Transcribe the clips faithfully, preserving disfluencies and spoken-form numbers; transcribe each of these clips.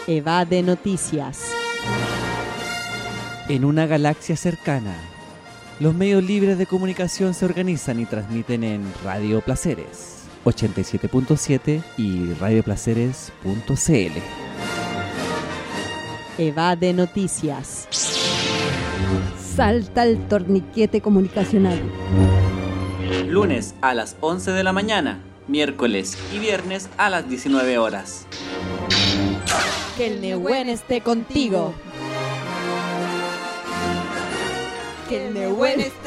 Evade Noticias. En una galaxia cercana, los medios libres de comunicación se organizan y transmiten en Radio Placeres ochenta y siete punto siete y radio placeres punto c l. Evade Noticias. Salta el torniquete comunicacional. Lunes a las once de la mañana, miércoles y viernes a las diecinueve horas. Que el Nehuen esté contigo. Que el Nehuen esté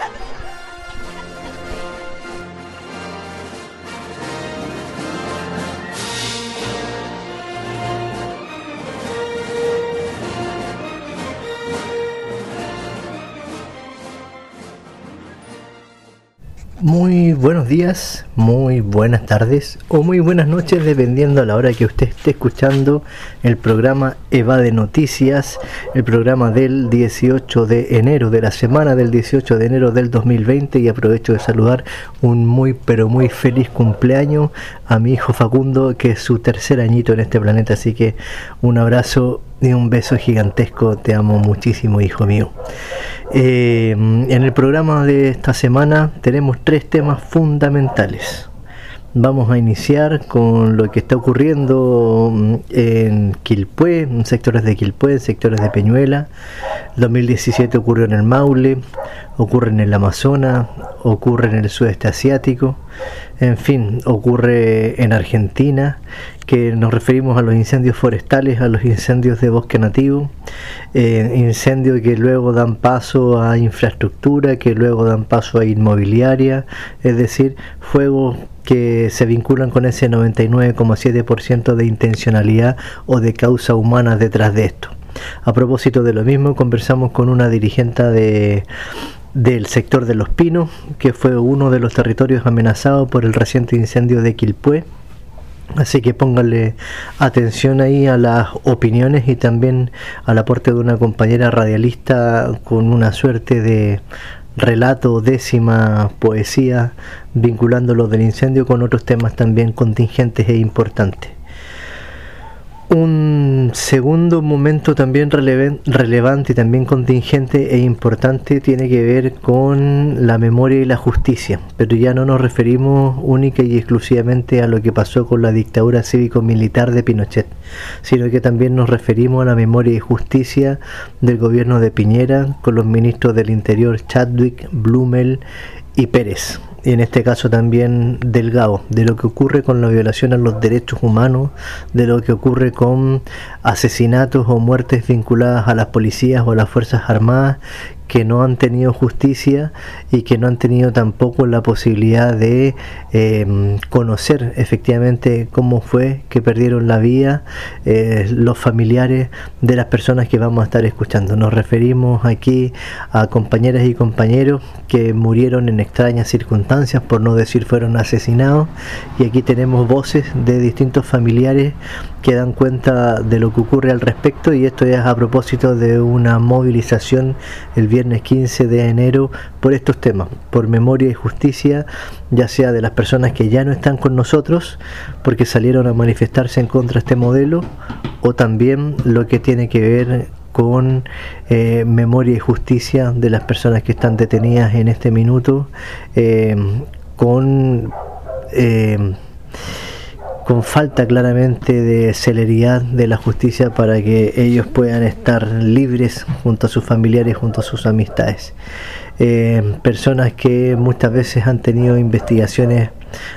Muy buenos días, muy buenas tardes o muy buenas noches, dependiendo a la hora que usted esté escuchando el programa Evade Noticias, el programa del dieciocho de enero, de la semana del dieciocho de enero del dos mil veinte, y aprovecho de saludar un muy pero muy feliz cumpleaños a mi hijo Facundo, que es su tercer añito en este planeta, así que un abrazo y un beso gigantesco, te amo muchísimo, hijo mío. Eh, en el programa de esta semana tenemos tres temas fundamentales. Vamos a iniciar con lo que está ocurriendo en Quilpué, en sectores de Quilpué, en sectores de Peñuela. dos mil diecisiete ocurrió en el Maule, ocurre en el Amazonas, ocurre en el sudeste asiático, en fin, ocurre en Argentina, que nos referimos a los incendios forestales, a los incendios de bosque nativo, eh, incendios que luego dan paso a infraestructura, que luego dan paso a inmobiliaria, es decir, fuegos que se vinculan con ese noventa y nueve coma siete por ciento de intencionalidad o de causa humana detrás de esto. A propósito de lo mismo, conversamos con una dirigente de del sector de Los Pinos, que fue uno de los territorios amenazados por el reciente incendio de Quilpué. Así que pónganle atención ahí a las opiniones y también al aporte de una compañera radialista con una suerte de relato, décima poesía, vinculándolo del incendio con otros temas también contingentes e importantes. Un segundo momento también relevan, relevante y también contingente e importante tiene que ver con la memoria y la justicia, pero ya no nos referimos única y exclusivamente a lo que pasó con la dictadura cívico-militar de Pinochet, sino que también nos referimos a la memoria y justicia del gobierno de Piñera con los ministros del Interior Chadwick, Blumel y Pérez, y en este caso también Delgado, de lo que ocurre con la violación a los derechos humanos, de lo que ocurre con asesinatos o muertes vinculadas a las policías o a las Fuerzas Armadas que no han tenido justicia y que no han tenido tampoco la posibilidad de eh, conocer efectivamente cómo fue que perdieron la vida eh, los familiares de las personas que vamos a estar escuchando. Nos referimos aquí a compañeras y compañeros que murieron en extrañas circunstancias, por no decir fueron asesinados, y aquí tenemos voces de distintos familiares que dan cuenta de lo que ocurre al respecto, y esto es a propósito de una movilización el viernes quince de enero por estos temas, por memoria y justicia, ya sea de las personas que ya no están con nosotros porque salieron a manifestarse en contra de este modelo, o también lo que tiene que ver con eh, memoria y justicia de las personas que están detenidas en este minuto, eh, con eh, con falta claramente de celeridad de la justicia para que ellos puedan estar libres junto a sus familiares, junto a sus amistades. Eh, personas que muchas veces han tenido investigaciones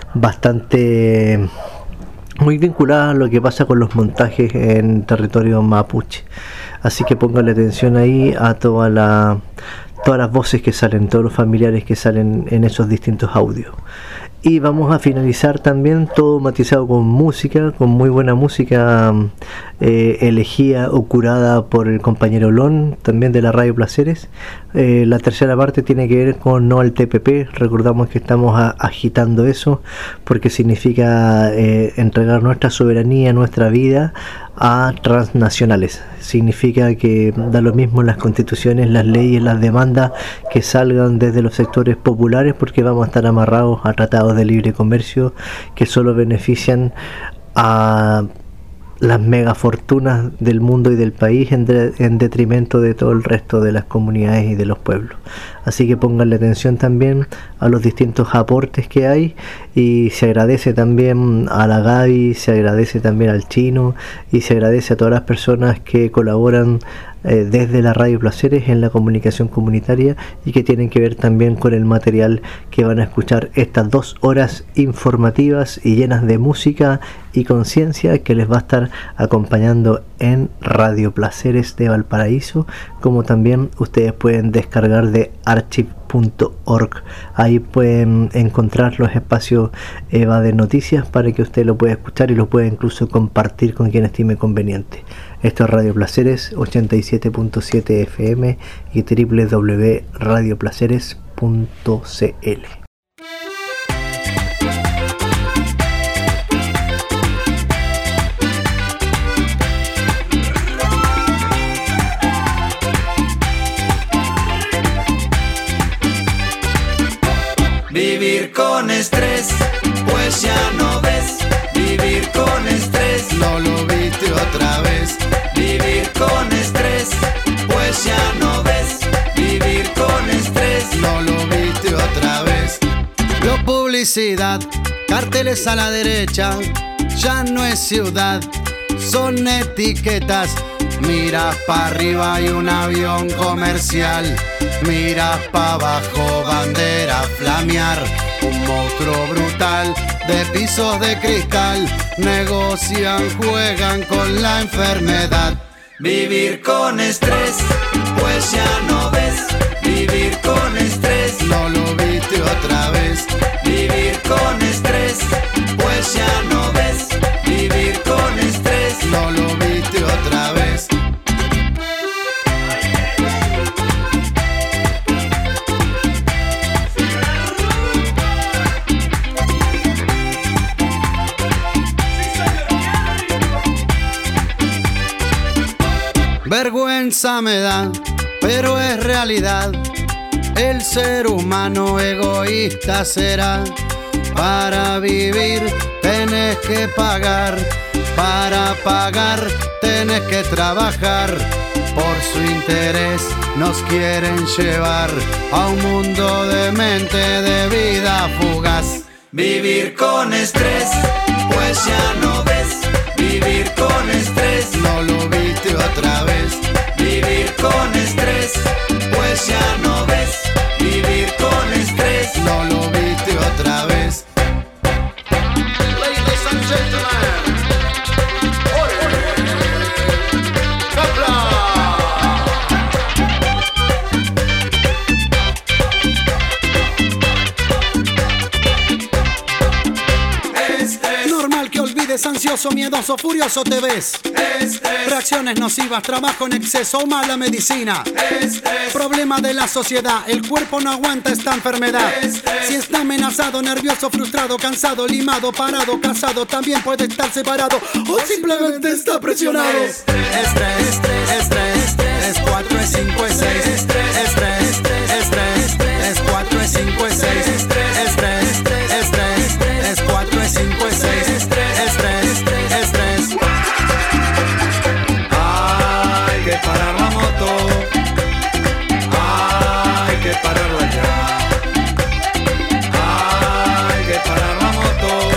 bastante muy vinculadas a lo que pasa con los montajes en territorio mapuche. Así que pónganle atención ahí a toda la, todas las voces que salen, todos los familiares que salen en esos distintos audios. Y vamos a finalizar también todo matizado con música, con muy buena música eh, elegida o curada por el compañero Lon, también de la Radio Placeres. Eh, la tercera parte tiene que ver con No al T P P. Recordamos que estamos a, agitando eso porque significa eh, entregar nuestra soberanía, nuestra vida a transnacionales. Significa que da lo mismo las constituciones, las leyes, las demandas que salgan desde los sectores populares, porque vamos a estar amarrados a tratados de libre comercio que solo benefician a las megafortunas del mundo y del país en, de, en detrimento de todo el resto de las comunidades y de los pueblos. Así que pónganle atención también a los distintos aportes que hay, y se agradece también a la Gaby, se agradece también al Chino y se agradece a todas las personas que colaboran eh, desde la Radio Placeres en la comunicación comunitaria y que tienen que ver también con el material que van a escuchar estas dos horas informativas y llenas de música y conciencia que les va a estar acompañando en Radio Placeres de Valparaíso, como también ustedes pueden descargar de archive punto org. Ahí pueden encontrar los espacios Eva de noticias para que usted lo pueda escuchar y lo pueda incluso compartir con quien estime conveniente. Esto es Radio Placeres ochenta y siete punto siete F M y doble u doble u doble u punto radio placeres punto c l. Vivir con estrés, pues ya no ves. Vivir con estrés, no lo viste otra vez. Vivir con estrés, pues ya no ves. Vivir con estrés, no lo viste otra vez. Lo publicidad, carteles a la derecha, ya no es ciudad, son etiquetas. Miras pa' arriba hay un avión comercial, miras pa' abajo bandera flamear. Un monstruo brutal de pisos de cristal, negocian, juegan con la enfermedad. Vivir con estrés, pues ya no ves. Vivir con estrés, no lo viste otra vez. Vivir con estrés, pues ya no ves. Vivir con estrés, no lo viste otra vez. Vergüenza me da, pero es realidad. El ser humano egoísta será. Para vivir tenés que pagar, para pagar tenés que trabajar. Por su interés nos quieren llevar a un mundo de mente de vida fugaz. Vivir con estrés, pues ya no ves. Vivir con estrés, no lo viste otra vez. Vivir con estrés, pues ya no ves. Vivir con estrés, no lo viste otra vez. Ladies and gentlemen, normal que olvides, ansioso, miedoso, furioso te ves. Estrés. Reacciones nocivas, trabajo en exceso o mala medicina. Estrés. Problema de la sociedad, el cuerpo no aguanta esta enfermedad. Estrés. Si está amenazado, nervioso, frustrado, cansado, limado, parado, casado, también puede estar separado o simplemente está presionado. Estrés, estrés, estrés, estrés, es cuatro, es cinco, es seis. Estrés, estrés, estrés, es cuatro, es cinco, es seis. Estrés, estrés, estrés, es cuatro, es cinco, es seis. Estrés, estrés, estrés. Hay que parar la moto, hay que pararla ya. Hay que parar la moto,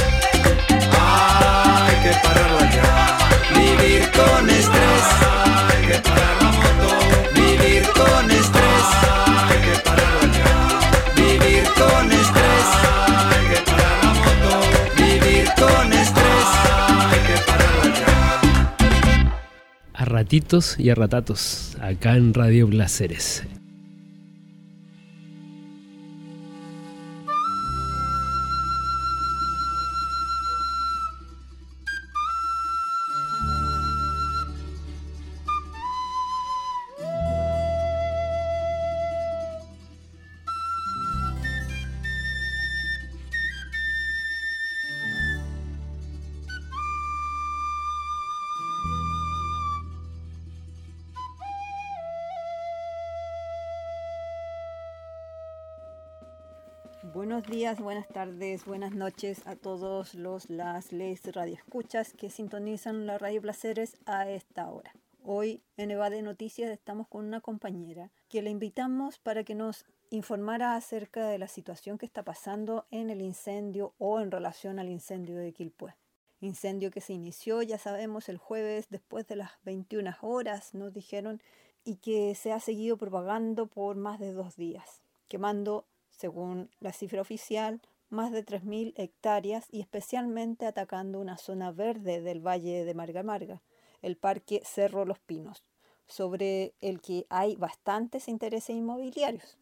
hay que pararla ya. Vivir con estrés, hay que parar la moto. Vivir con estrés, hay que pararla ya. Vivir con estrés, hay que parar la moto. Vivir con estrés, hay que pararla ya. A ratitos y a ratatos, acá en Radio Placeres. Buenos días, buenas tardes, buenas noches a todos los las les radioescuchas que sintonizan la Radio Placeres a esta hora. Hoy en Eva de Noticias estamos con una compañera que le invitamos para que nos informara acerca de la situación que está pasando en el incendio o en relación al incendio de Quilpué. Incendio que se inició, ya sabemos, el jueves después de las veintiuna horas, nos dijeron, y que se ha seguido propagando por más de dos días, quemando, según la cifra oficial, más de tres mil hectáreas y especialmente atacando una zona verde del Valle de Marga Marga, el Parque Cerro Los Pinos, sobre el que hay bastantes intereses inmobiliarios.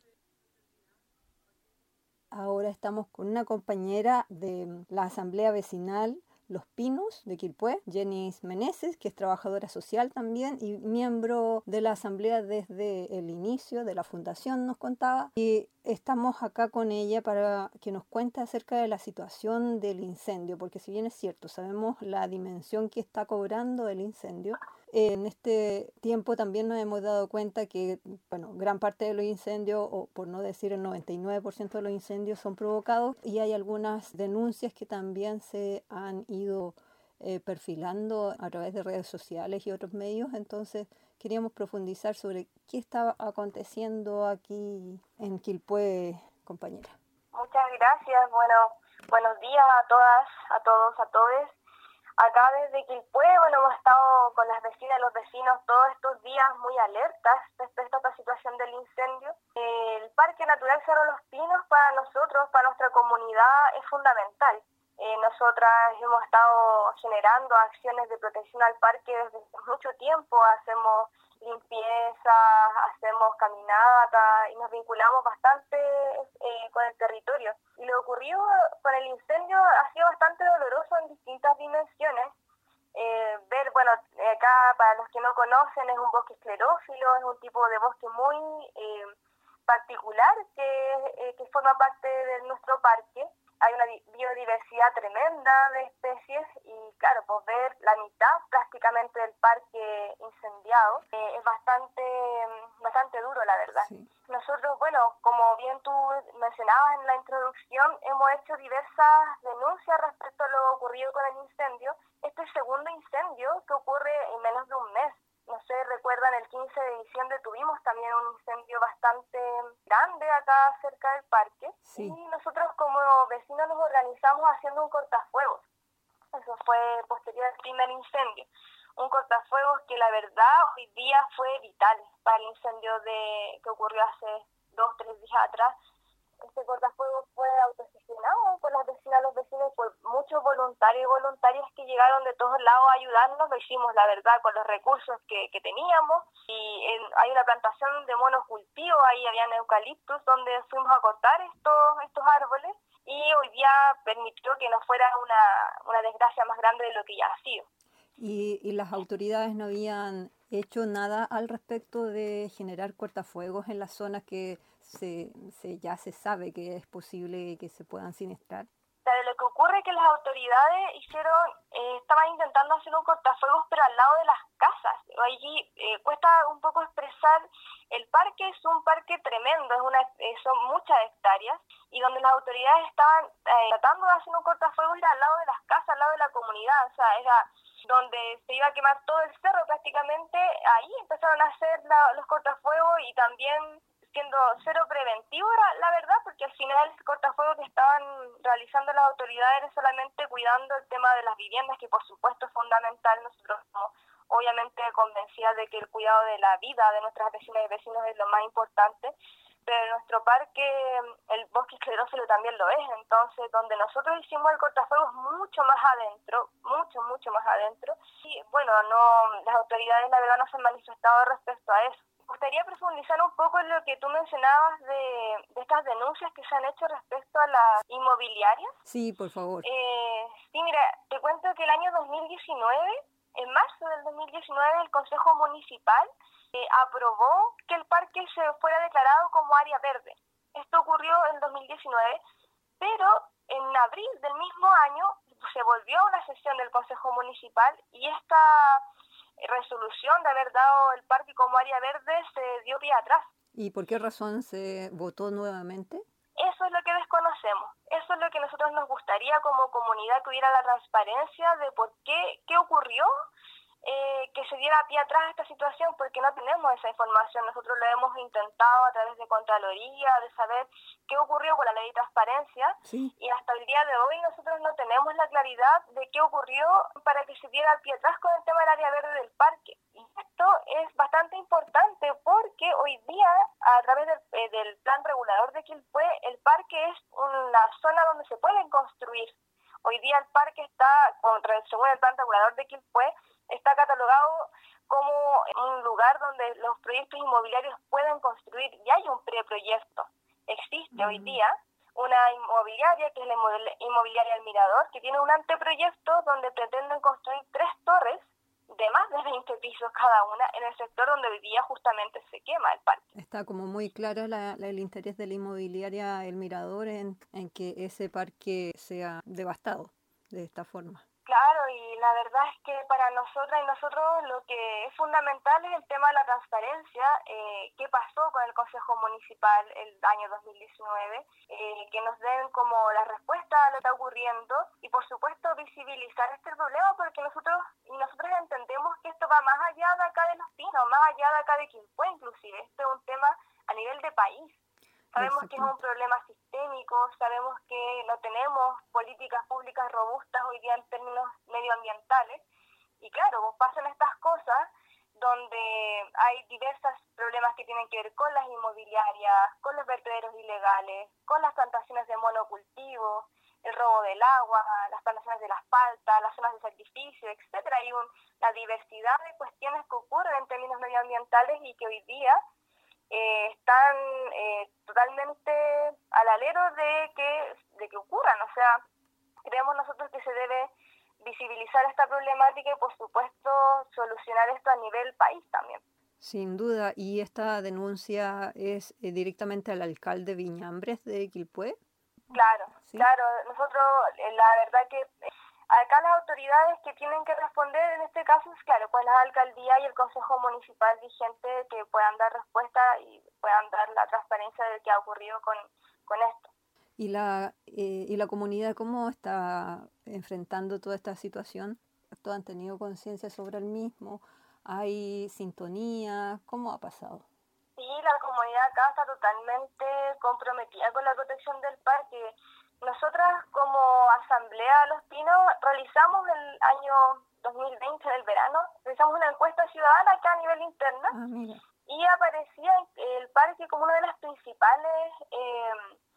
Ahora estamos con una compañera de la Asamblea Vecinal Los Pinos de Quilpué, Jenny Meneses, que es trabajadora social también y miembro de la asamblea desde el inicio de la fundación, nos contaba. Y estamos acá con ella para que nos cuente acerca de la situación del incendio, porque si bien es cierto, sabemos la dimensión que está cobrando el incendio, eh, en este tiempo también nos hemos dado cuenta que, bueno, gran parte de los incendios, o por no decir el noventa y nueve por ciento de los incendios son provocados, y hay algunas denuncias que también se han ido eh, perfilando a través de redes sociales y otros medios. Entonces queríamos profundizar sobre qué está aconteciendo aquí en Quilpué, compañera. Muchas gracias. Bueno, buenos días a todas, a todos, a todes. Acá desde Quilpué, bueno, hemos estado con las vecinas y los vecinos todos estos días muy alertas respecto a esta situación del incendio. El Parque Natural Cerro Los Pinos para nosotros, para nuestra comunidad, es fundamental. Eh, nosotras hemos estado generando acciones de protección al parque desde mucho tiempo, hacemos limpieza, hacemos caminata y nos vinculamos bastante eh, con el territorio. Y lo ocurrido con el incendio ha sido bastante doloroso en distintas dimensiones. Eh, ver, bueno, acá para los que no conocen es un bosque esclerófilo, es un tipo de bosque muy eh, particular que, eh, que forma parte de nuestro parque. Hay una biodiversidad tremenda de especies y claro, pues ver la mitad prácticamente del parque incendiado eh, es bastante bastante duro, la verdad. Sí. Nosotros, bueno, como bien tú mencionabas en la introducción, hemos hecho diversas denuncias respecto a lo ocurrido con el incendio. Este es el segundo incendio que ocurre en menos de un mes. No sé, recuerdan, el quince de diciembre tuvimos también un incendio bastante grande acá cerca del parque. Sí. Y nosotros como vecinos nos organizamos haciendo un cortafuegos. Eso fue posterior al primer incendio. Un cortafuegos que la verdad hoy día fue vital para el incendio de que ocurrió hace dos o tres días atrás. Este cortafuegos fue autogestionado por las vecinas, los vecinos, por muchos voluntarios y voluntarias que llegaron de todos lados a ayudarnos. Lo hicimos, la verdad, con los recursos que, que teníamos. Y en, hay una plantación de monocultivo, ahí habían eucaliptus, donde fuimos a cortar estos, estos árboles. Y hoy día permitió que no fuera una, una desgracia más grande de lo que ya ha sido. ¿Y, y las autoridades no habían hecho nada al respecto de generar cortafuegos en las zonas que se, se ya se sabe que es posible que se puedan sinistrar? Pero lo que ocurre es que las autoridades hicieron, eh, estaban intentando hacer un cortafuegos, pero al lado de las casas. Allí eh, cuesta un poco expresar. El parque es un parque tremendo, es una, eh, son muchas hectáreas, y donde las autoridades estaban eh, tratando de hacer un cortafuegos era al lado de las casas, al lado de la comunidad, o sea, era donde se iba a quemar todo el cerro prácticamente. Ahí empezaron a hacer la, los cortafuegos y también siendo cero preventivo, la verdad, porque al final el cortafuegos que estaban realizando las autoridades era solamente cuidando el tema de las viviendas, que por supuesto es fundamental. Nosotros estamos obviamente convencidas de que el cuidado de la vida de nuestras vecinas y vecinos es lo más importante, pero en nuestro parque el bosque esclerófilo también lo es. Entonces, donde nosotros hicimos el cortafuegos mucho más adentro, mucho, mucho más adentro, y bueno, no, las autoridades la verdad no se han manifestado respecto a eso. Me gustaría profundizar un poco en lo que tú mencionabas de, de estas denuncias que se han hecho respecto a las inmobiliarias. Sí, por favor. Eh, sí, mira, te cuento que el año dos mil diecinueve, en marzo del dos mil diecinueve, el Consejo Municipal eh, aprobó que el parque se fuera declarado como área verde. Esto ocurrió en dos mil diecinueve, pero en abril del mismo año se volvió a una sesión del Consejo Municipal y esta resolución de haber dado el parque como área verde se dio pie atrás. ¿Y por qué razón se votó nuevamente? Eso es lo que desconocemos, eso es lo que nosotros nos gustaría como comunidad, que hubiera la transparencia de por qué, qué ocurrió, eh, que se diera pie atrás a esta situación, porque no tenemos esa información. Nosotros lo hemos intentado a través de Contraloría, de saber qué ocurrió con la ley de transparencia, Sí. y hasta el día de hoy nosotros no tenemos la claridad de qué ocurrió para que se diera pie atrás con el tema del área verde del parque. Y esto es bastante importante porque hoy día, a través del, eh, del plan regulador de Quilpué, el parque es una zona donde se pueden construir. Hoy día el parque está, según el plan regulador de Quilpué, está catalogado como un lugar donde los proyectos inmobiliarios pueden construir, y hay un preproyecto. Existe mm. hoy día una inmobiliaria, que es la inmobiliaria El Mirador, que tiene un anteproyecto donde pretenden construir tres torres de más de veinte pisos cada una en el sector donde hoy día justamente se quema el parque. Está como muy claro la, la, el interés de la inmobiliaria El Mirador en, en que ese parque sea devastado de esta forma. Claro, y la verdad es que para nosotras y nosotros lo que es fundamental es el tema de la transparencia. Eh, ¿Qué pasó con el Consejo Municipal el año dos mil diecinueve? Eh, que nos den como la respuesta a lo que está ocurriendo y por supuesto visibilizar este problema, porque nosotros y nosotros entendemos que esto va más allá de acá de Los Pinos, más allá de acá de Quilpué inclusive. Este es un tema a nivel de país. Sabemos que es un problema sistémico, sabemos que no tenemos políticas públicas robustas hoy día en términos medioambientales. Y claro, pues pasan estas cosas donde hay diversos problemas que tienen que ver con las inmobiliarias, con los vertederos ilegales, con las plantaciones de monocultivo, el robo del agua, las plantaciones de la asfalta, las zonas de sacrificio, etcétera. Hay un, la diversidad de cuestiones que ocurren en términos medioambientales y que hoy día Eh, están eh, totalmente al alero de que, de que ocurran. O sea, creemos nosotros que se debe visibilizar esta problemática y, por supuesto, solucionar esto a nivel país también. Sin duda. ¿Y esta denuncia es eh, directamente al alcalde Viñambres de Quilpué? Claro, ¿sí? Claro. Nosotros, eh, la verdad que... Eh, Acá las autoridades que tienen que responder en este caso es, claro, pues la alcaldía y el consejo municipal vigente, que puedan dar respuesta y puedan dar la transparencia de qué ha ocurrido con, con esto. ¿Y la, eh, ¿Y la comunidad cómo está enfrentando toda esta situación? ¿Todos han tenido conciencia sobre el mismo? ¿Hay sintonía? ¿Cómo ha pasado? Sí, la comunidad acá está totalmente comprometida con la protección del parque. Nosotras como Asamblea Los Pinos realizamos el año dos mil veinte, en el verano, realizamos una encuesta ciudadana acá a nivel interna ah, mira. y aparecía el parque como una de las principales, eh,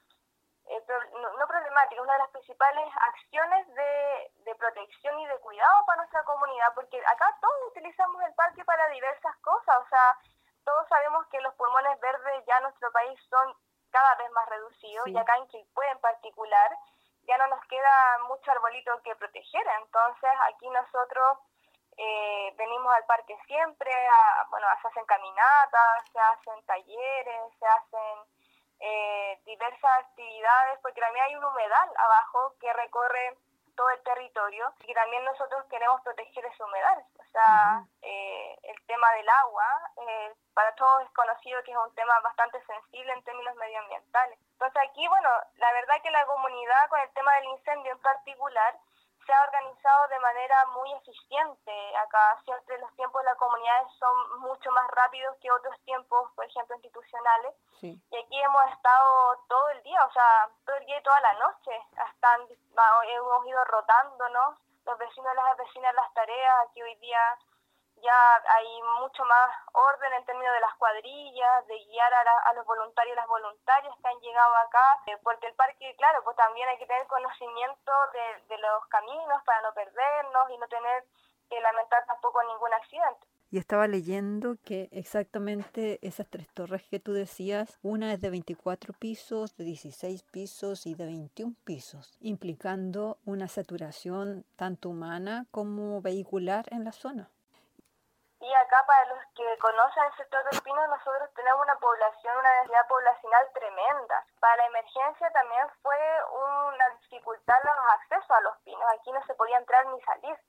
eh, no, no problemáticas, una de las principales acciones de, de protección y de cuidado para nuestra comunidad, porque acá todos utilizamos el parque para diversas cosas. O sea, todos sabemos que los pulmones verdes ya en nuestro país son cada vez más reducido, sí. Y acá en Quilpué en particular ya no nos queda mucho arbolito que proteger. Entonces aquí nosotros eh, venimos al parque siempre, a, bueno, se hacen caminatas, se hacen talleres, se hacen eh, diversas actividades, porque también hay un humedal abajo que recorre todo el territorio y también nosotros queremos proteger ese humedal. O sea, uh-huh. eh, el tema del agua, eh, para todos es conocido que es un tema bastante sensible en términos medioambientales. Entonces aquí, bueno, la verdad que la comunidad con el tema del incendio en particular se ha organizado de manera muy eficiente. Acá siempre los tiempos de la comunidad son mucho más rápidos que otros tiempos, por ejemplo, institucionales. Sí. Y aquí hemos estado todo el día, o sea, todo el día y toda la noche. Hasta hemos ido rotándonos, los vecinos y las vecinas, las tareas. Aquí hoy día ya hay mucho más orden en términos de las cuadrillas, de guiar a, la, a los voluntarios y las voluntarias que han llegado acá, eh, porque el parque, claro, pues también hay que tener conocimiento de, de los caminos para no perdernos y no tener que lamentar tampoco ningún accidente. Y estaba leyendo que exactamente esas tres torres que tú decías, una es de veinticuatro pisos, de dieciséis pisos y de veintiún pisos, implicando una saturación tanto humana como vehicular en la zona. Y acá, para los que conocen el sector del Pino, nosotros tenemos una población, una densidad poblacional tremenda. Para la emergencia también fue una dificultad los accesos a los pinos. Aquí no se podía entrar ni salir.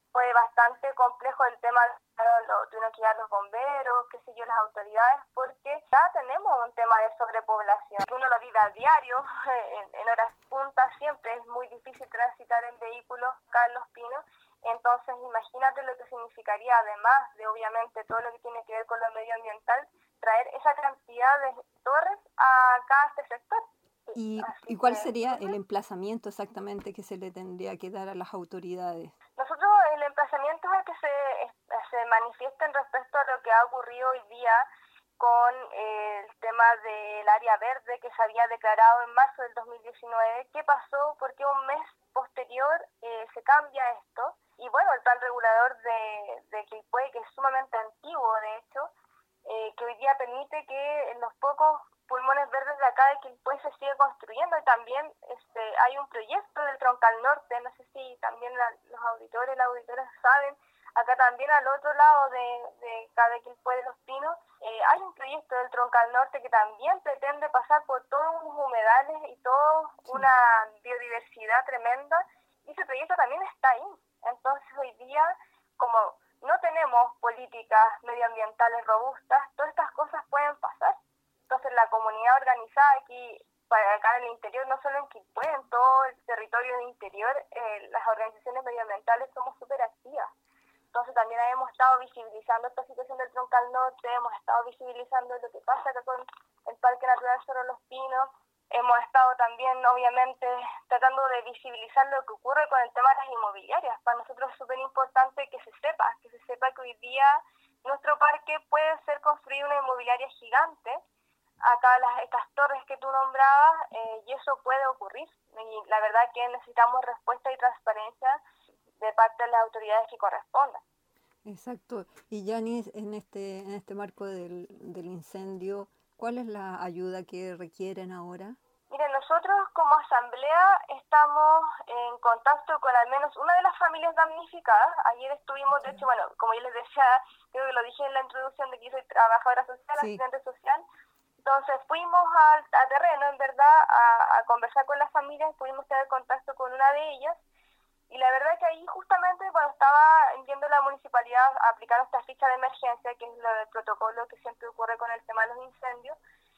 fue bastante complejo el tema, lo tuvieron que llegar los bomberos, qué sé yo, las autoridades, porque ya tenemos un tema de sobrepoblación. Uno lo vive a diario, en, en horas puntas siempre es muy difícil transitar en vehículos acá en Los Pinos, entonces imagínate lo que significaría, además de obviamente todo lo que tiene que ver con lo medioambiental, traer esa cantidad de torres acá a este sector. ¿Y, ¿y cuál sería el emplazamiento exactamente que se le tendría que dar a las autoridades? Nosotros el emplazamiento es el que se, se manifiesten respecto a lo que ha ocurrido hoy día con eh, el tema del área verde que se había declarado en marzo del dos mil diecinueve. ¿Qué pasó? ¿Por qué un mes posterior eh, se cambia esto? Y bueno, el plan regulador de, de Quilpué, que es sumamente antiguo de hecho, eh, que hoy día permite que en los pocos pulmones verdes de acá de Quilpué se sigue construyendo, y también este, hay un proyecto del Troncal Norte, no sé si también la, los auditores, las auditoras saben, acá también al otro lado de, de acá de Quilpué de Los Pinos, eh, hay un proyecto del Troncal Norte que también pretende pasar por todos unos humedales y toda una biodiversidad tremenda, y ese proyecto también está ahí. Entonces hoy día, como no tenemos políticas medioambientales robustas, todas estas cosas pueden pasar. Entonces la comunidad organizada aquí, para acá en el interior, no solo en Quilpué, en todo el territorio del interior, eh, las organizaciones medioambientales somos súper activas. Entonces también hemos estado visibilizando esta situación del Troncal Norte, hemos estado visibilizando lo que pasa acá con el Parque Natural Cerro Los Pinos, hemos estado también, obviamente, tratando de visibilizar lo que ocurre con el tema de las inmobiliarias. Para nosotros es súper importante que se sepa, que se sepa que hoy día nuestro parque puede ser construido una inmobiliaria gigante, acá las, estas torres que tú nombrabas, eh, y eso puede ocurrir. Y la verdad que necesitamos respuesta y transparencia de parte de las autoridades que correspondan. Exacto. Y Yanis, en este, en este marco del, del incendio, ¿cuál es la ayuda que requieren ahora? Miren, nosotros como asamblea estamos en contacto con al menos una de las familias damnificadas. Ayer estuvimos, de hecho, bueno, como yo les decía, creo que lo dije en la introducción de que yo soy trabajadora social, Sí. asistente social. Entonces fuimos al, a terreno, en verdad, a, a conversar con las familias, pudimos tener contacto con una de ellas, y la verdad es que ahí justamente cuando estaba viendo la municipalidad aplicar esta ficha de emergencia, que es lo del protocolo que siempre ocurre con el tema de los incendios,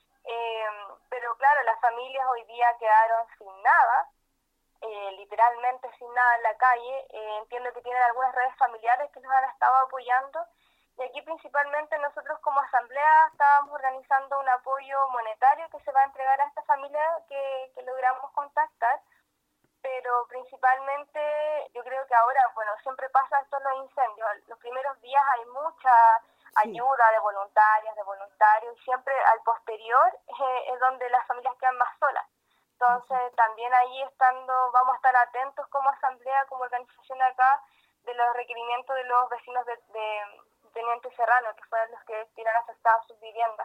eh, pero claro, las familias hoy día quedaron sin nada, eh, literalmente sin nada en la calle. Eh, entiendo que tienen algunas redes familiares que nos han estado apoyando, y aquí principalmente nosotros como asamblea estábamos organizando un apoyo monetario que se va a entregar a esta familia que, que logramos contactar, pero principalmente yo creo que ahora, bueno, siempre pasa esto en los incendios, los primeros días hay mucha ayuda de voluntarias, de voluntarios, y siempre al posterior eh, es donde las familias quedan más solas. Entonces también ahí estando, vamos a estar atentos como asamblea, como organización acá, de los requerimientos de los vecinos de, de Teniente Serrano, que fueron los que tienen afectadas sus viviendas.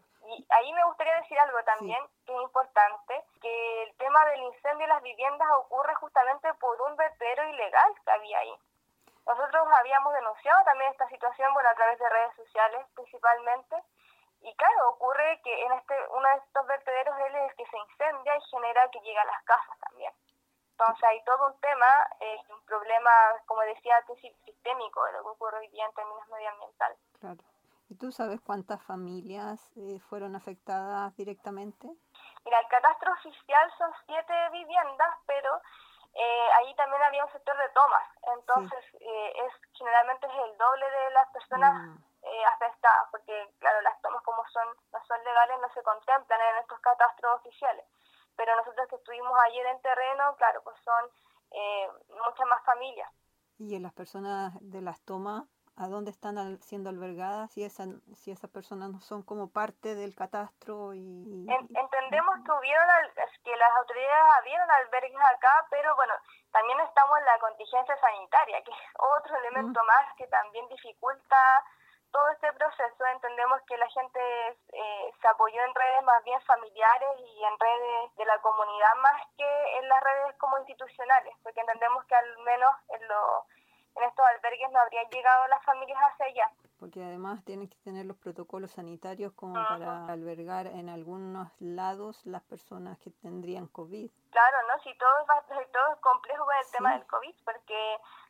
Y ahí me gustaría decir algo también, sí, que es importante, que el tema del incendio de las viviendas ocurre justamente por un vertedero ilegal que había ahí. Nosotros habíamos denunciado también esta situación, bueno, a través de redes sociales principalmente, y claro, ocurre que en este uno de estos vertederos él es el que se incendia y genera que llegue a las casas también. Entonces hay todo un tema, eh, un problema, como decía, sistémico de lo que ocurre hoy día en términos medioambientales. Claro. ¿Y tú sabes cuántas familias eh, fueron afectadas directamente? Mira, el catastro oficial son siete viviendas, pero eh, ahí también había un sector de tomas. Entonces, sí. eh, es generalmente es el doble de las personas mm. eh, afectadas, porque, claro, las tomas como son no son legales no se contemplan en estos catastros oficiales. Pero nosotros que estuvimos ayer en terreno, claro, pues son eh, muchas más familias. ¿Y en las personas de las tomas, a dónde están al, siendo albergadas, si, esa, si esas personas no son como parte del catastro? y, y en, Entendemos que hubieron al, que las autoridades abrieron albergues acá, pero bueno, también estamos en la contingencia sanitaria, que es otro elemento mm. más que también dificulta todo este proceso. Entendemos que la gente eh, se apoyó en redes más bien familiares y en redes de la comunidad más que en las redes como institucionales, porque entendemos que al menos en, lo, en estos albergues no habrían llegado las familias hacia allá. Porque además tienen que tener los protocolos sanitarios como uh-huh. para albergar en algunos lados las personas que tendrían COVID. Claro, ¿no? Si todo es, todo es complejo con el sí. tema del COVID, porque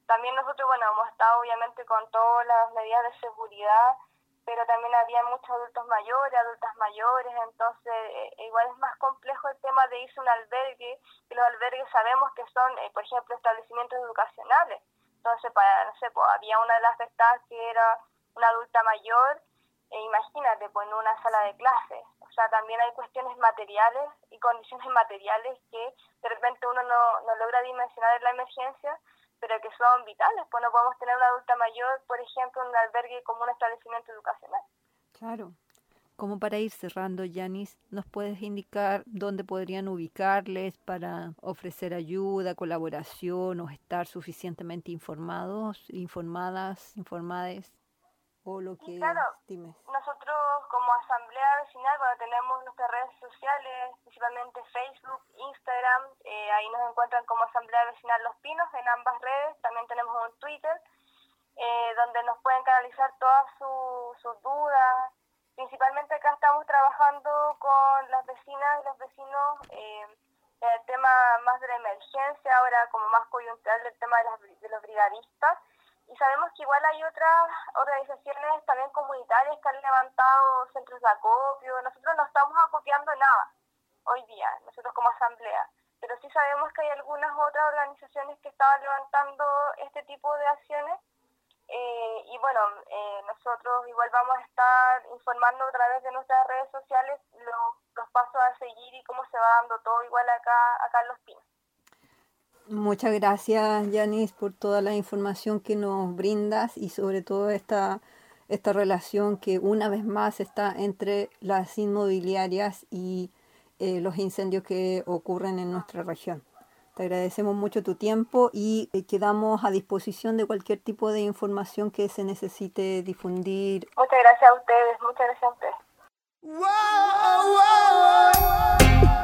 También nosotros, bueno, hemos estado obviamente con todas las medidas de seguridad, pero también había muchos adultos mayores, adultas mayores, entonces eh, igual es más complejo el tema de irse a un albergue, que los albergues sabemos que son, eh, por ejemplo, establecimientos educacionales. Entonces, para, no sé, pues, había una de las afectadas que era una adulta mayor, e imagínate, pues en una sala de clases. O sea, también hay cuestiones materiales y condiciones materiales que de repente uno no, no logra dimensionar en la emergencia, pero que son vitales. Pues no podemos tener una adulta mayor, por ejemplo, en un albergue como un establecimiento educacional. Claro. Como para ir cerrando, Yanis, ¿nos puedes indicar dónde podrían ubicarles para ofrecer ayuda, colaboración o estar suficientemente informados, informadas, informades o lo que y claro, estimes? Nosotros como Asamblea Vecinal, bueno, tenemos nuestras redes sociales, principalmente Facebook, Instagram, eh, ahí nos encuentran como Asamblea Vecinal Los Pinos en ambas redes, también tenemos un Twitter, eh, donde nos pueden canalizar todas sus su dudas. Principalmente acá estamos trabajando con las vecinas y los vecinos eh, en el tema más de la emergencia, ahora como más coyuntural del tema de, las, de los brigadistas. Y sabemos que igual hay otras organizaciones también comunitarias que han levantado centros de acopio. Nosotros no estamos acopiando nada hoy día, nosotros como asamblea. Pero sí sabemos que hay algunas otras organizaciones que estaban levantando este tipo de acciones. Eh, y bueno, eh, nosotros igual vamos a estar informando a través de nuestras redes sociales los, los pasos a seguir y cómo se va dando todo igual acá, acá en Los Pinos. Muchas gracias, Yanis, por toda la información que nos brindas y sobre todo esta, esta relación que una vez más está entre las inmobiliarias y eh, los incendios que ocurren en nuestra región. Te agradecemos mucho tu tiempo y quedamos a disposición de cualquier tipo de información que se necesite difundir. Muchas gracias a ustedes, muchas gracias a ustedes. Wow, wow.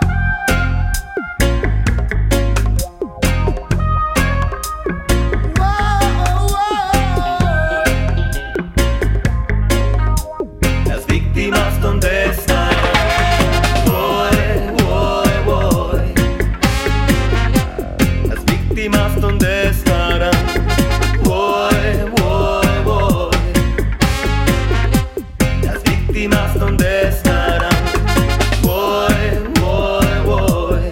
¿Dónde están? Voy, voy, voy. Las víctimas, ¿dónde estarán? Voy, voy, voy. Las víctimas, ¿dónde estarán? Voy, voy, voy.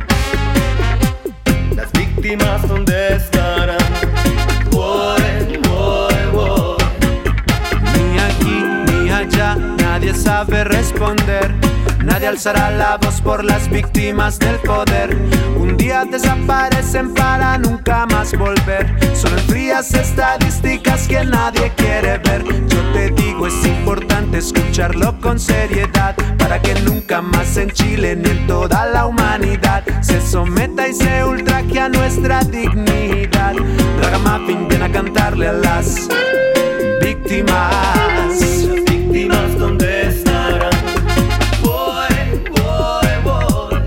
Las víctimas, ¿dónde estarán? Voy, voy, voy. Ni aquí, ni allá. Nadie sabe responder, nadie alzará la voz por las víctimas del poder. Un día desaparecen para nunca más volver. Son frías estadísticas que nadie quiere ver. Yo te digo, es importante escucharlo con seriedad, para que nunca más en Chile ni en toda la humanidad se someta y se ultraje a nuestra dignidad. Ragamuffin viene a cantarle a las víctimas. Víctimas, ¿dónde estarán? Voy, voy, voy.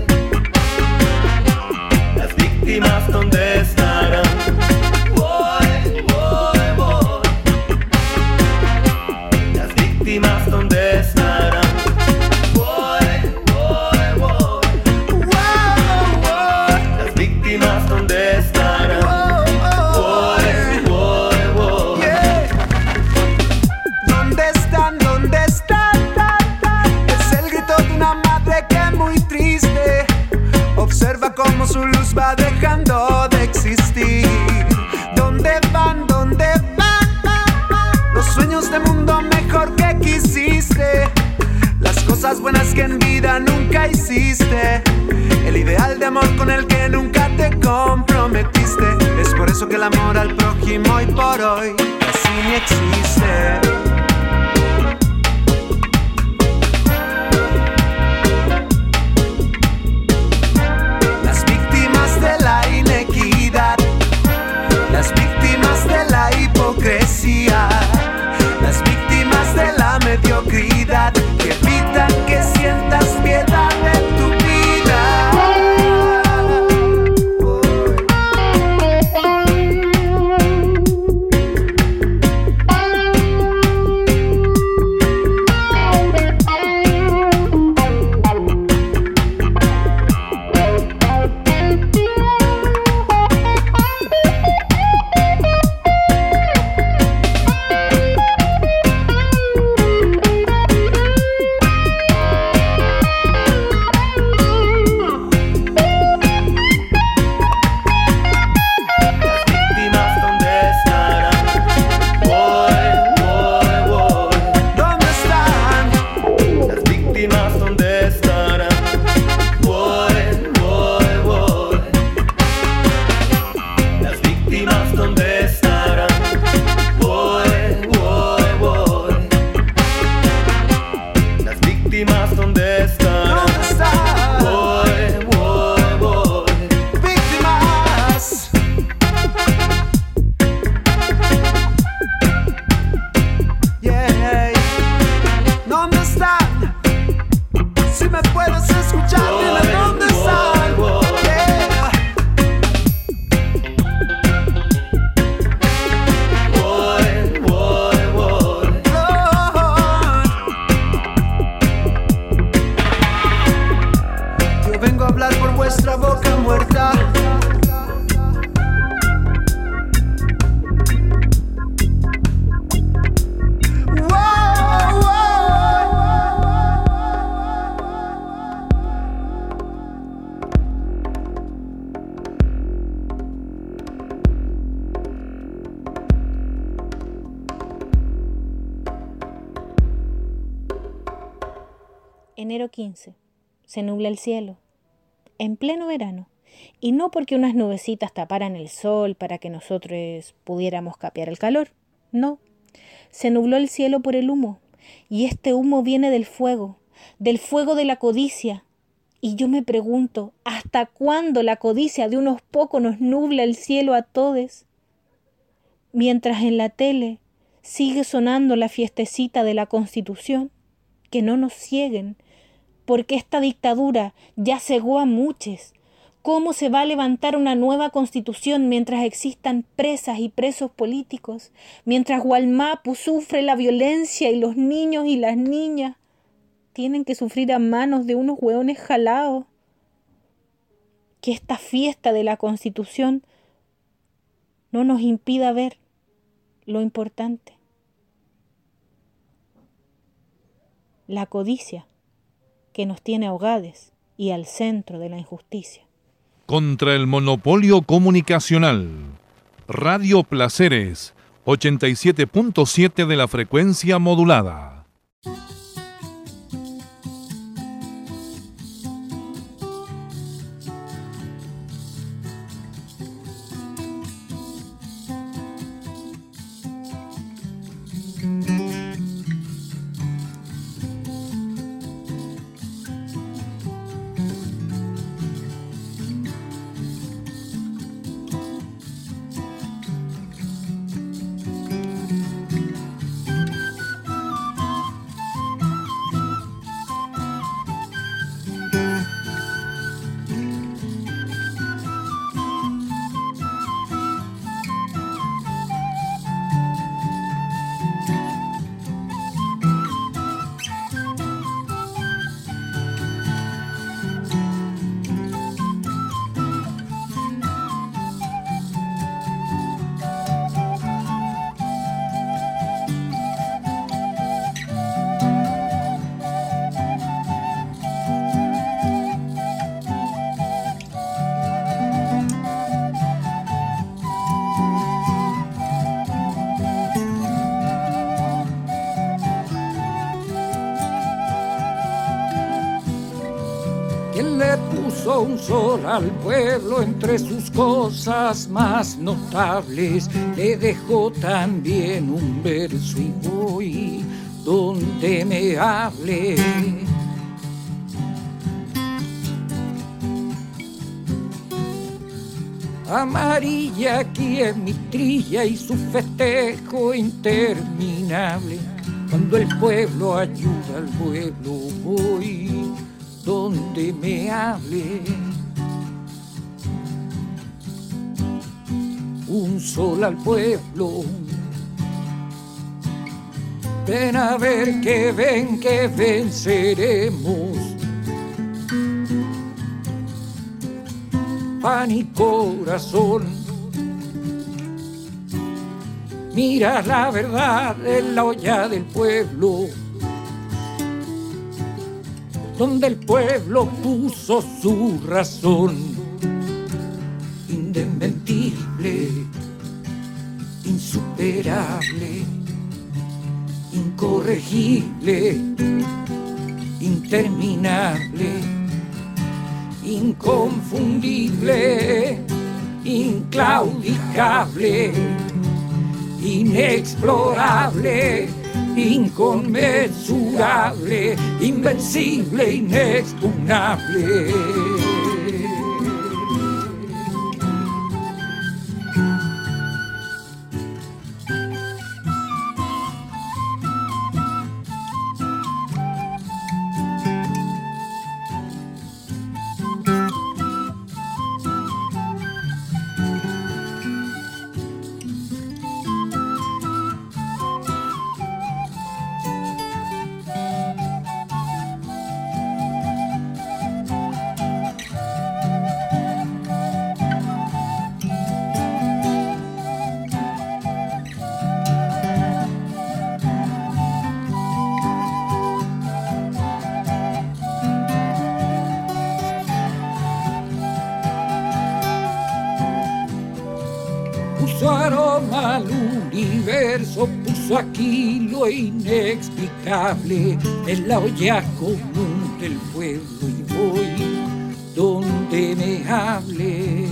Las víctimas, ¿dónde estarán? Voy, voy, voy. Las víctimas, ¿dónde estarán? Voy, voy, voy. Wow, wow. Las víctimas, ¿dónde estarán? Voy, voy, voy. Yeah. ¿Dónde están? ¿Dónde están? Es el grito de una madre que muy triste observa cómo su luz va dejando de existir. ¿Dónde van? ¿Dónde van? Los sueños de mundo mejor que quisiste, las cosas buenas que en vida nunca hiciste, el ideal de amor con el que nunca te comprometiste. Es por eso que el amor al prójimo hoy por hoy casi ni existe. Las víctimas de la hipocresía, las víctimas de la mediocridad, que evitan que sientas piedad de tu vida. enero quince. Se nubla el cielo, en pleno verano, y no porque unas nubecitas taparan el sol para que nosotros pudiéramos capear el calor, no. Se nubló el cielo por el humo, y este humo viene del fuego, del fuego de la codicia. Y yo me pregunto, ¿hasta cuándo la codicia de unos pocos nos nubla el cielo a todos? Mientras en la tele sigue sonando la fiestecita de la Constitución, que no nos cieguen, porque esta dictadura ya cegó a muchos. ¿Cómo se va a levantar una nueva Constitución mientras existan presas y presos políticos? Mientras Gualmapu sufre la violencia y los niños y las niñas tienen que sufrir a manos de unos hueones jalados. Que esta fiesta de la Constitución no nos impida ver lo importante. La codicia que nos tiene ahogados y al centro de la injusticia. Contra el monopolio comunicacional. Radio Placeres, ochenta y siete punto siete de la frecuencia modulada. Un sol al pueblo entre sus cosas más notables, le dejó también un verso y voy donde me hable. Amarilla aquí es mi trilla y su festejo interminable. Cuando el pueblo ayuda al pueblo voy donde me hable. Un sol al pueblo. Ven a ver que ven que venceremos. Pan y corazón. Mira la verdad en la olla del pueblo, donde el pueblo puso su razón. Indesmentible, insuperable, incorregible, interminable, inconfundible, inclaudicable, inexplorable, inconmensurable, invencible, inexpugnable. Puso aroma al universo, puso aquí lo inexplicable en la olla común del pueblo y voy donde me hable.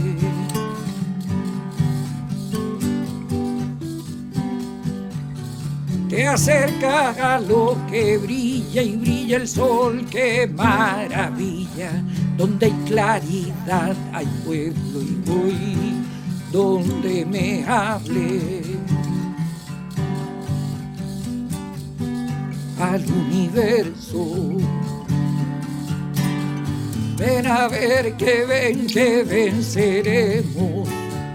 Te acercas a lo que brilla y brilla el sol, qué maravilla. Donde hay claridad hay pueblo y voy donde me hable. Al universo, ven a ver que ven, que venceremos.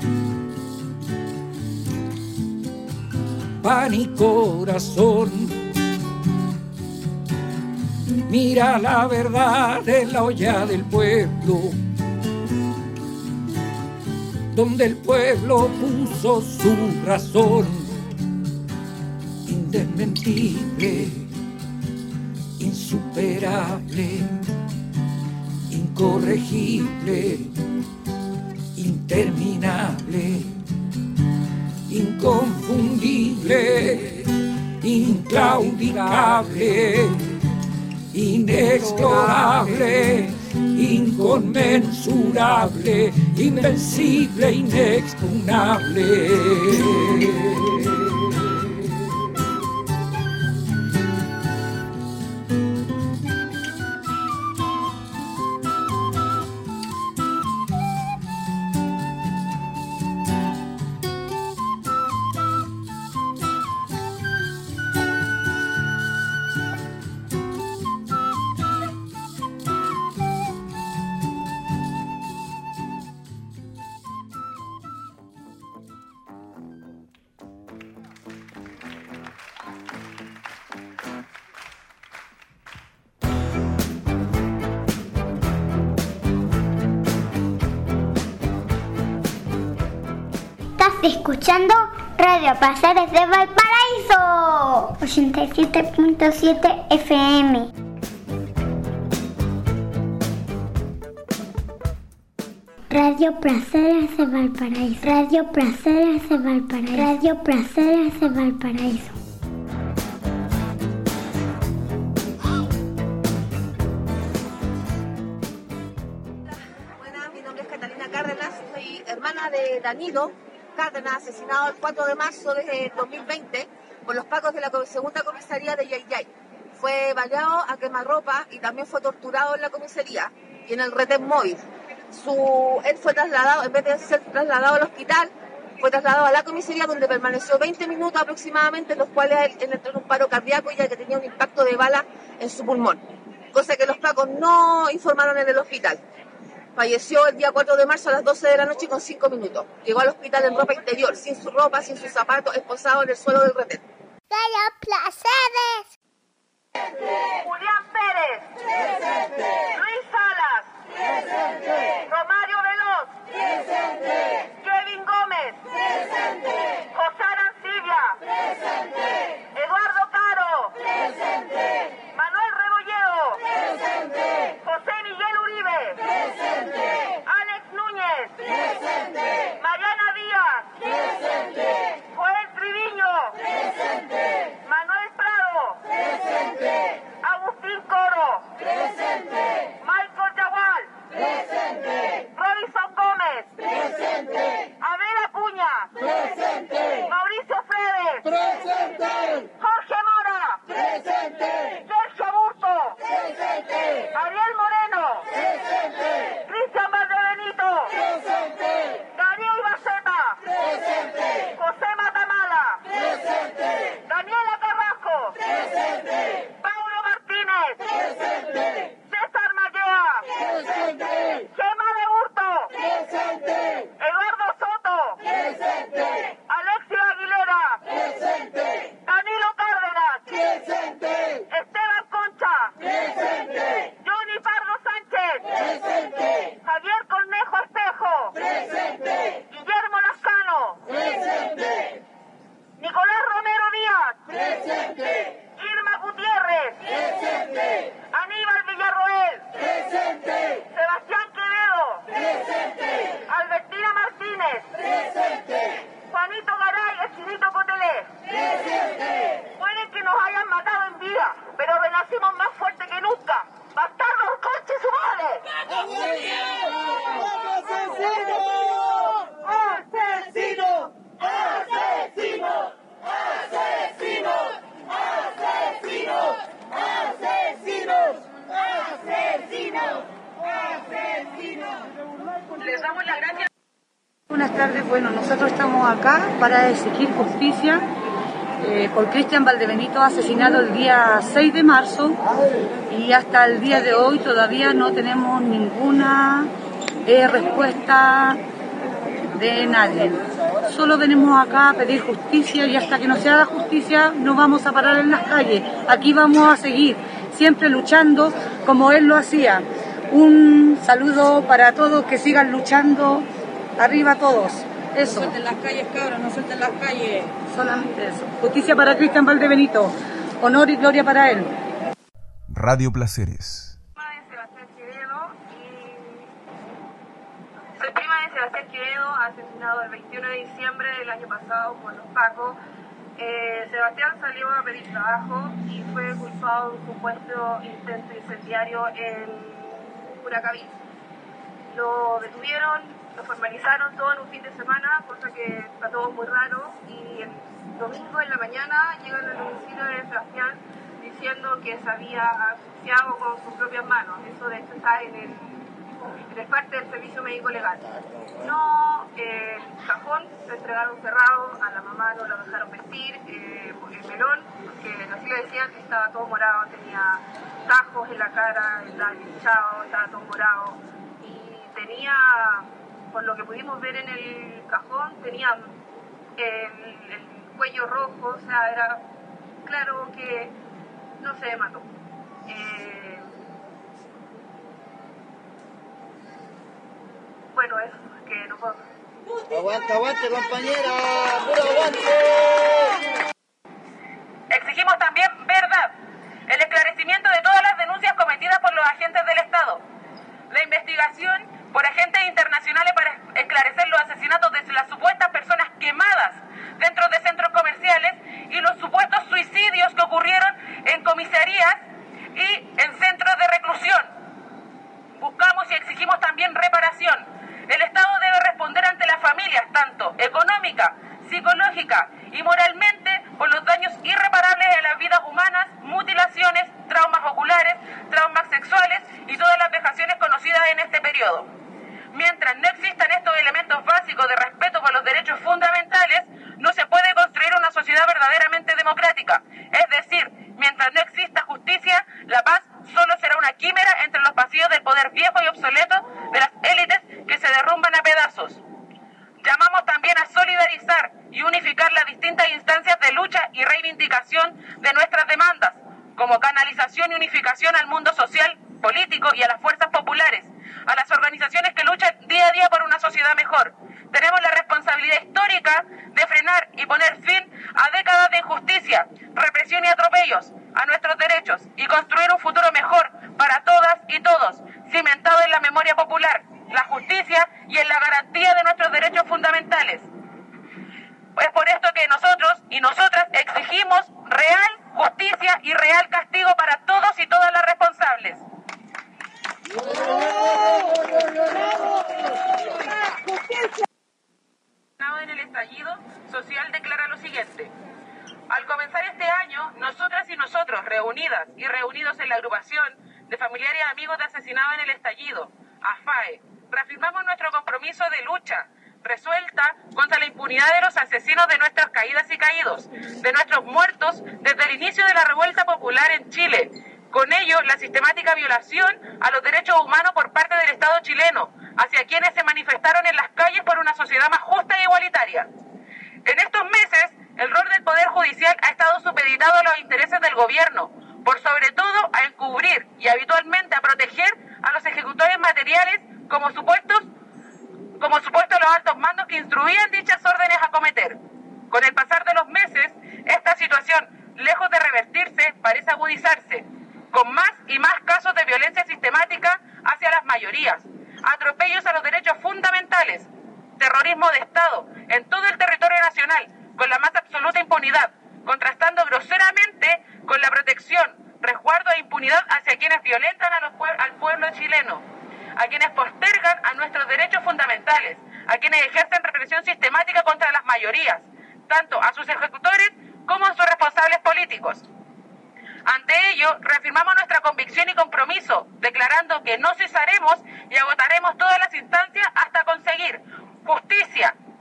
Pan y corazón, mira la verdad en la olla del pueblo, donde el pueblo puso su razón, indesmentible, insuperable, incorregible, interminable, inconfundible, inclaudicable, inexplorable, inconmensurable, invencible, inexpugnable. Escuchando Radio Placeres de Valparaíso, ochenta y siete punto siete F M. Radio Placeres de Valparaíso, Radio Placeres de Valparaíso, Radio Placeres de Valparaíso. Buenas, mi nombre es Catalina Cárdenas, soy hermana de Danilo Cárdenas, asesinado el cuatro de marzo de dos mil veinte por los pacos de la segunda comisaría de Yayay. Fue baleado a quemarropa y también fue torturado en la comisaría y en el retén móvil. Su, él fue trasladado, en vez de ser trasladado al hospital, fue trasladado a la comisaría donde permaneció veinte minutos aproximadamente, en los cuales él entró en un paro cardíaco ya que tenía un impacto de bala en su pulmón, cosa que los pacos no informaron en el hospital. Falleció el día cuatro de marzo a las doce de la noche con cinco minutos. Llegó al hospital en ropa interior, sin su ropa, sin sus zapatos, esposado en el suelo del retén. ¡Radio Placeres! Julián Pérez. Presente. Luis Salas. Presente. Romario Veloz. Presente. Kevin Gómez. Presente. José Arancibia. Presente. Eduardo Caro. Presente. Manuel Rebolledo. Presente. José Miguel Uribe. Presente. Alex Núñez. Presente. Mariana Díaz. Presente. Joel Triviño. Presente. Manuel Prado. Presente. Agustín Coro. Presente. Michael Yagual. Presente. Robinson Gómez. Presente. tardes. Bueno, nosotros estamos acá para exigir justicia eh, por Cristian Valdebenito, asesinado el día seis de marzo, y hasta el día de hoy todavía no tenemos ninguna eh, respuesta de nadie. Solo venimos acá a pedir justicia, y hasta que no se haga justicia no vamos a parar en las calles. Aquí vamos a seguir, siempre luchando como él lo hacía. Un saludo para todos, que sigan luchando. Arriba todos. Eso. No suelten las calles, cabros, no suelten las calles. Solamente eso. Justicia para Cristian Valdebenito. Honor y gloria para él. Radio Placeres. Soy prima de Sebastián Quevedo, asesinado el veintiuno de diciembre del año pasado por los Pacos. Eh, Sebastián salió a pedir trabajo y fue culpado de un supuesto intento incendiario en Curacaví. Lo detuvieron, lo formalizaron todo en un fin de semana, cosa que está todo muy raro, y el domingo en la mañana llegan al domicilio de Sebastián diciendo que se había asfixiado con sus propias manos. Eso de hecho está en el, en el parte del servicio médico legal. No, eh, el cajón lo entregaron cerrado, a la mamá no lo dejaron vestir, eh, el melón, porque así lo decían, estaba todo morado, tenía tajos en la cara, el labio hinchado, estaba todo morado, y tenía, por lo que pudimos ver en el cajón, tenía el, el cuello rojo, o sea, era claro que no se mató. Eh, bueno, eso, que no puedo. Aguante, aguante, compañera, puro aguante. Exigimos también verdad, el esclarecimiento de todas las denuncias cometidas por los agentes del Estado, la investigación por agentes internacionales para esclarecer los asesinatos de las supuestas personas quemadas dentro de centros comerciales y los supuestos suicidios que ocurrieron en comisarías y en centros de reclusión. Buscamos y exigimos también reparación. El Estado debe responder ante las familias, tanto económica, psicológica y moralmente, por los daños irreparables a las vidas humanas, mutilaciones, traumas oculares, traumas sexuales y todas las vejaciones conocidas en este periodo. Mientras no existan estos elementos básicos de respeto por los derechos fundamentales, no se puede construir una sociedad verdaderamente democrática. Es decir, mientras no exista justicia, la paz solo será una quimera entre los pasillos del poder viejo y obsoleto de las élites que se derrumban a pedazos. Llamamos también a solidarizar y unificar las distintas instancias de lucha y reivindicación de nuestras demandas, como canalización y unificación al mundo social, político y a las fuerzas populares, a las organizaciones que luchan día a día por una sociedad mejor. Tenemos la responsabilidad histórica de frenar y poner fin a décadas de injusticia, represión y atropellos a nuestros derechos y construir un futuro mejor para todas y todos, cimentado en la memoria popular, la justicia y en la garantía de nuestros derechos fundamentales. Es por esto que nosotros y nosotras exigimos real justicia y real castigo para todos y todas las responsables. En el estallido social declara lo siguiente: al comenzar este año, nosotras y nosotros, reunidas y reunidos en la agrupación de familiares y amigos de asesinados en el estallido, AFAE, reafirmamos nuestro compromiso de lucha resuelta contra la impunidad de los asesinos de nuestras caídas y caídos, de nuestros muertos desde el inicio de la revuelta popular en Chile. Con ello, la sistemática violación a los derechos humanos por parte del Estado chileno, hacia quienes se manifestaron en las calles por una sociedad más justa e igualitaria. En estos meses, el rol del Poder Judicial ha estado supeditado a los intereses del gobierno, por sobre todo a encubrir y habitualmente a proteger a los ejecutores materiales como supuestos, como supuestos los altos mandos que instruían dichas órdenes a cometer. Con el pasar de los meses, esta situación, lejos de revertirse, parece agudizarse, con más y más casos de violencia sistemática hacia las mayorías, atropellos a los derechos fundamentales, terrorismo de Estado en todo el territorio nacional, con la más absoluta impunidad, contrastando groseramente con la protección, resguardo e impunidad hacia quienes violentan a los pue- al pueblo chileno, a quienes postergan a nuestros derechos fundamentales, a quienes ejercen represión sistemática contra las mayorías, tanto a sus ejecutores como a sus responsables políticos. Ante ello, reafirmamos nuestra convicción y compromiso, declarando que no cesaremos y agotaremos todas las instancias hasta conseguir justicia,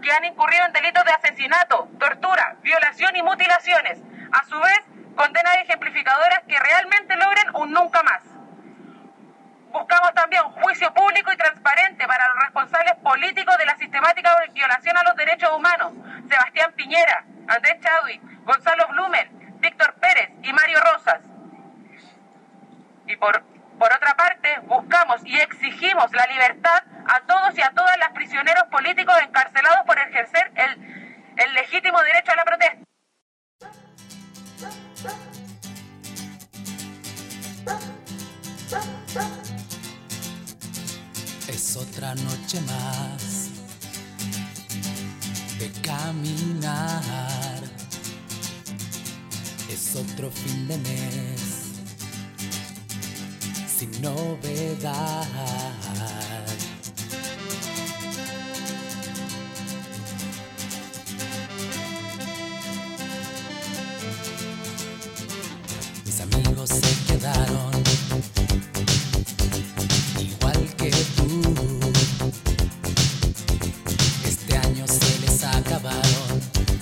que han incurrido en delitos de asesinato, tortura, violación y mutilaciones. A su vez, condenas ejemplificadoras que realmente logren un nunca más. Buscamos también un juicio público y transparente para los responsables políticos de la sistemática violación a los derechos humanos: Sebastián Piñera, Andrés Chadwick, Gonzalo Blumen, Víctor Pérez y Mario Rosas. Y por, por otra parte, buscamos y exigimos la libertad a todos y a todas las prisioneros políticos encarcelados por ejercer el, el legítimo derecho a la protesta. Es otra noche más de caminar, es otro fin de mes sin novedad. Mis amigos se quedaron igual que tú. Este año se les acabaron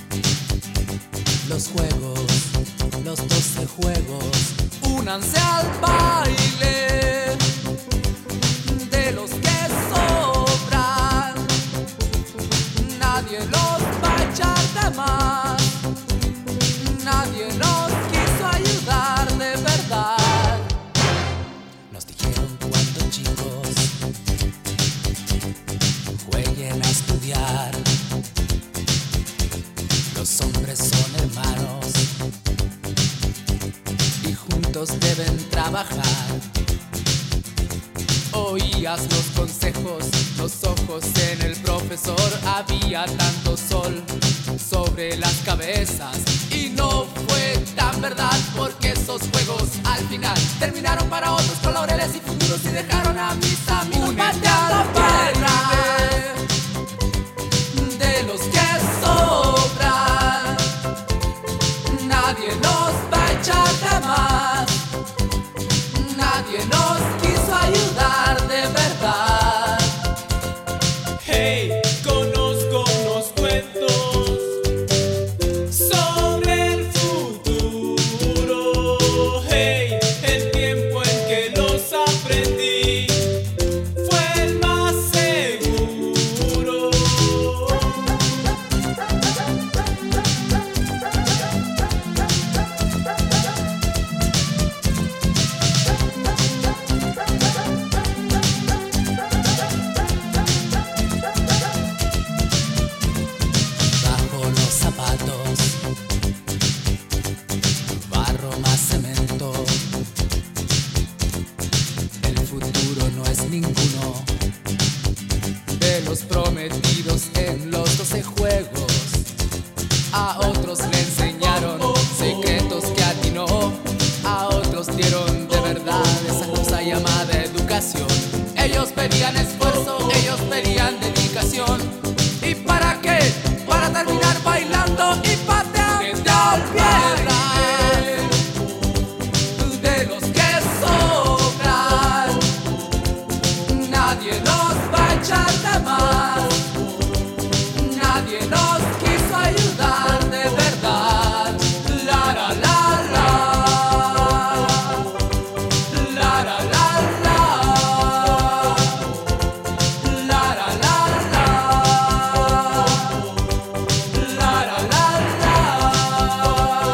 los juegos, los doce juegos. Únanse al baile de los que sobran. Nadie los va a echar de más. Nadie nos quiso ayudar de verdad. Nos dijeron cuando chicos jueguen a estudiar. Los hombres son hermanos y juntos deben trabajar. Oías los consejos, los ojos en el profesor. Había tanto sol sobre las cabezas y no fue tan verdad, porque esos juegos al final terminaron para otros con laureles y futuros y dejaron a mis amigos pateando tierra. De los que sobran, nadie nos va a echar de más. Nadie nos quiso ayudar de verdad. Hey, conozco unos cuentos sobre el futuro. Hey, el tiempo en que los aprendí fue el más seguro. Bajo los zapatos, barro más cemento. El futuro no es ninguno de los prometidos en los doce juegos. A otros le enseñaron secretos que atinó. A otros dieron de verdad esa cosa llamada educación. Ellos pedían esfuerzo, ellos pedían dedicación. ¿Y para qué? Para terminar bailando y pateando tierra. De los que sobran, nadie nos va a echar de más. Nadie nos quiso ayudar de verdad. La la la la. La la la la. La la la la. La la la la.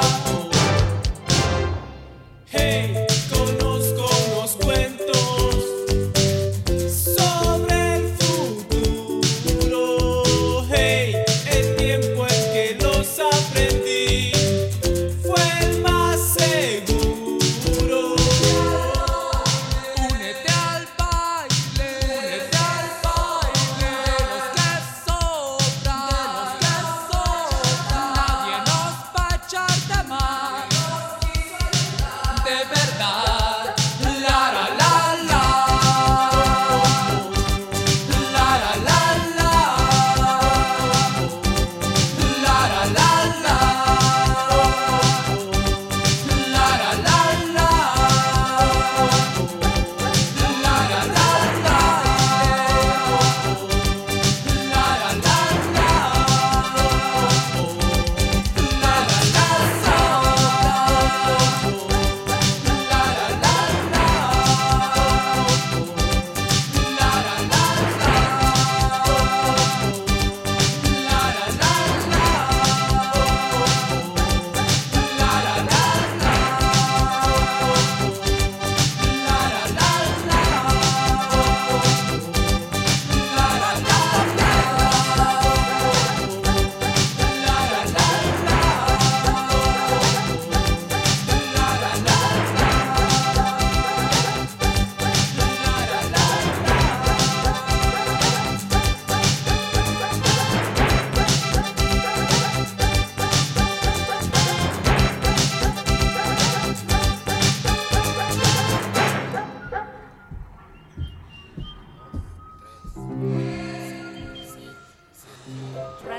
Hey, conozco unos cuentos sobre el futuro.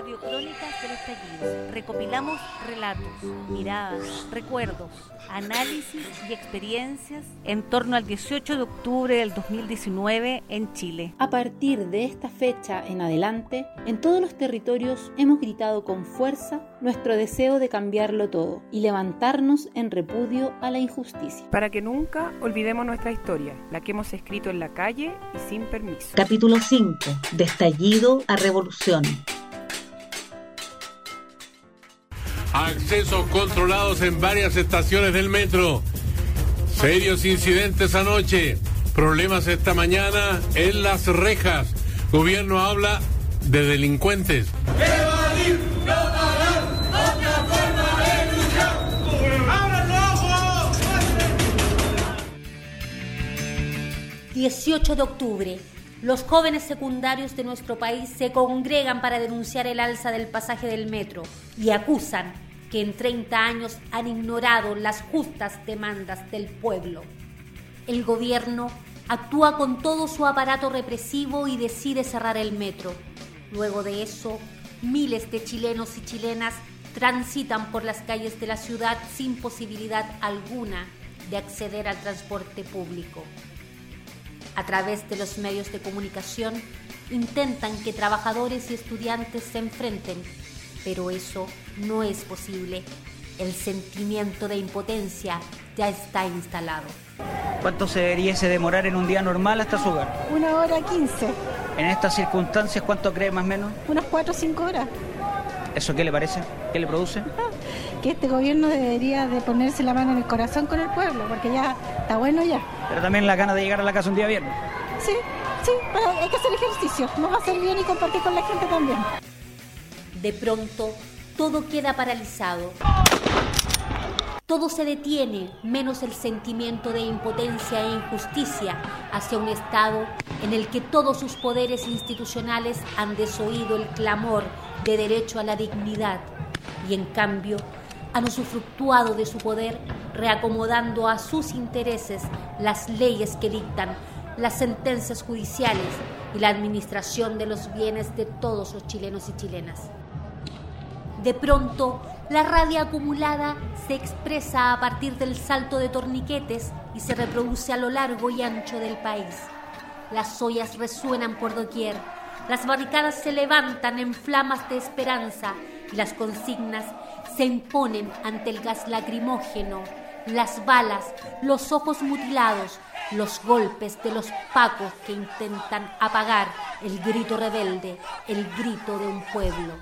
Radio Crónicas del Estallido. Recopilamos relatos, miradas, recuerdos, análisis y experiencias en torno al dieciocho de octubre del dos mil diecinueve en Chile. A partir de esta fecha en adelante, en todos los territorios hemos gritado con fuerza nuestro deseo de cambiarlo todo y levantarnos en repudio a la injusticia. Para que nunca olvidemos nuestra historia, la que hemos escrito en la calle y sin permiso. Capítulo cinco. De estallido a revolución. Accesos controlados en varias estaciones del metro. Serios incidentes anoche. Problemas esta mañana en Las Rejas. Gobierno habla de delincuentes. ¡Evadir, no pagar! ¡Otra forma de luchar! ¡Abran los ojos! dieciocho de octubre. Los jóvenes secundarios de nuestro país se congregan para denunciar el alza del pasaje del metro y acusan que en treinta años han ignorado las justas demandas del pueblo. El gobierno actúa con todo su aparato represivo y decide cerrar el metro. Luego de eso, miles de chilenos y chilenas transitan por las calles de la ciudad sin posibilidad alguna de acceder al transporte público. A través de los medios de comunicación, intentan que trabajadores y estudiantes se enfrenten, pero eso no es posible. El sentimiento de impotencia ya está instalado. ¿Cuánto se debería demorar en un día normal hasta su hogar? Una hora quince. En estas circunstancias, ¿cuánto cree más o menos? Unas cuatro o cinco horas. ¿Eso qué le parece? ¿Qué le produce? Que este gobierno debería de ponerse la mano en el corazón con el pueblo, porque ya está bueno ya. Pero también la gana de llegar a la casa un día viernes. Sí, sí, pero hay que hacer ejercicio, nos va a hacer bien y compartir con la gente también. De pronto, todo queda paralizado. Todo se detiene, menos el sentimiento de impotencia e injusticia hacia un Estado en el que todos sus poderes institucionales han desoído el clamor de derecho a la dignidad y, en cambio, han usufructuado de su poder reacomodando a sus intereses las leyes que dictan, las sentencias judiciales y la administración de los bienes de todos los chilenos y chilenas. De pronto, la rabia acumulada se expresa a partir del salto de torniquetes y se reproduce a lo largo y ancho del país. Las ollas resuenan por doquier, las barricadas se levantan en flamas de esperanza y las consignas se imponen ante el gas lacrimógeno, las balas, los ojos mutilados, los golpes de los pacos que intentan apagar el grito rebelde, el grito de un pueblo.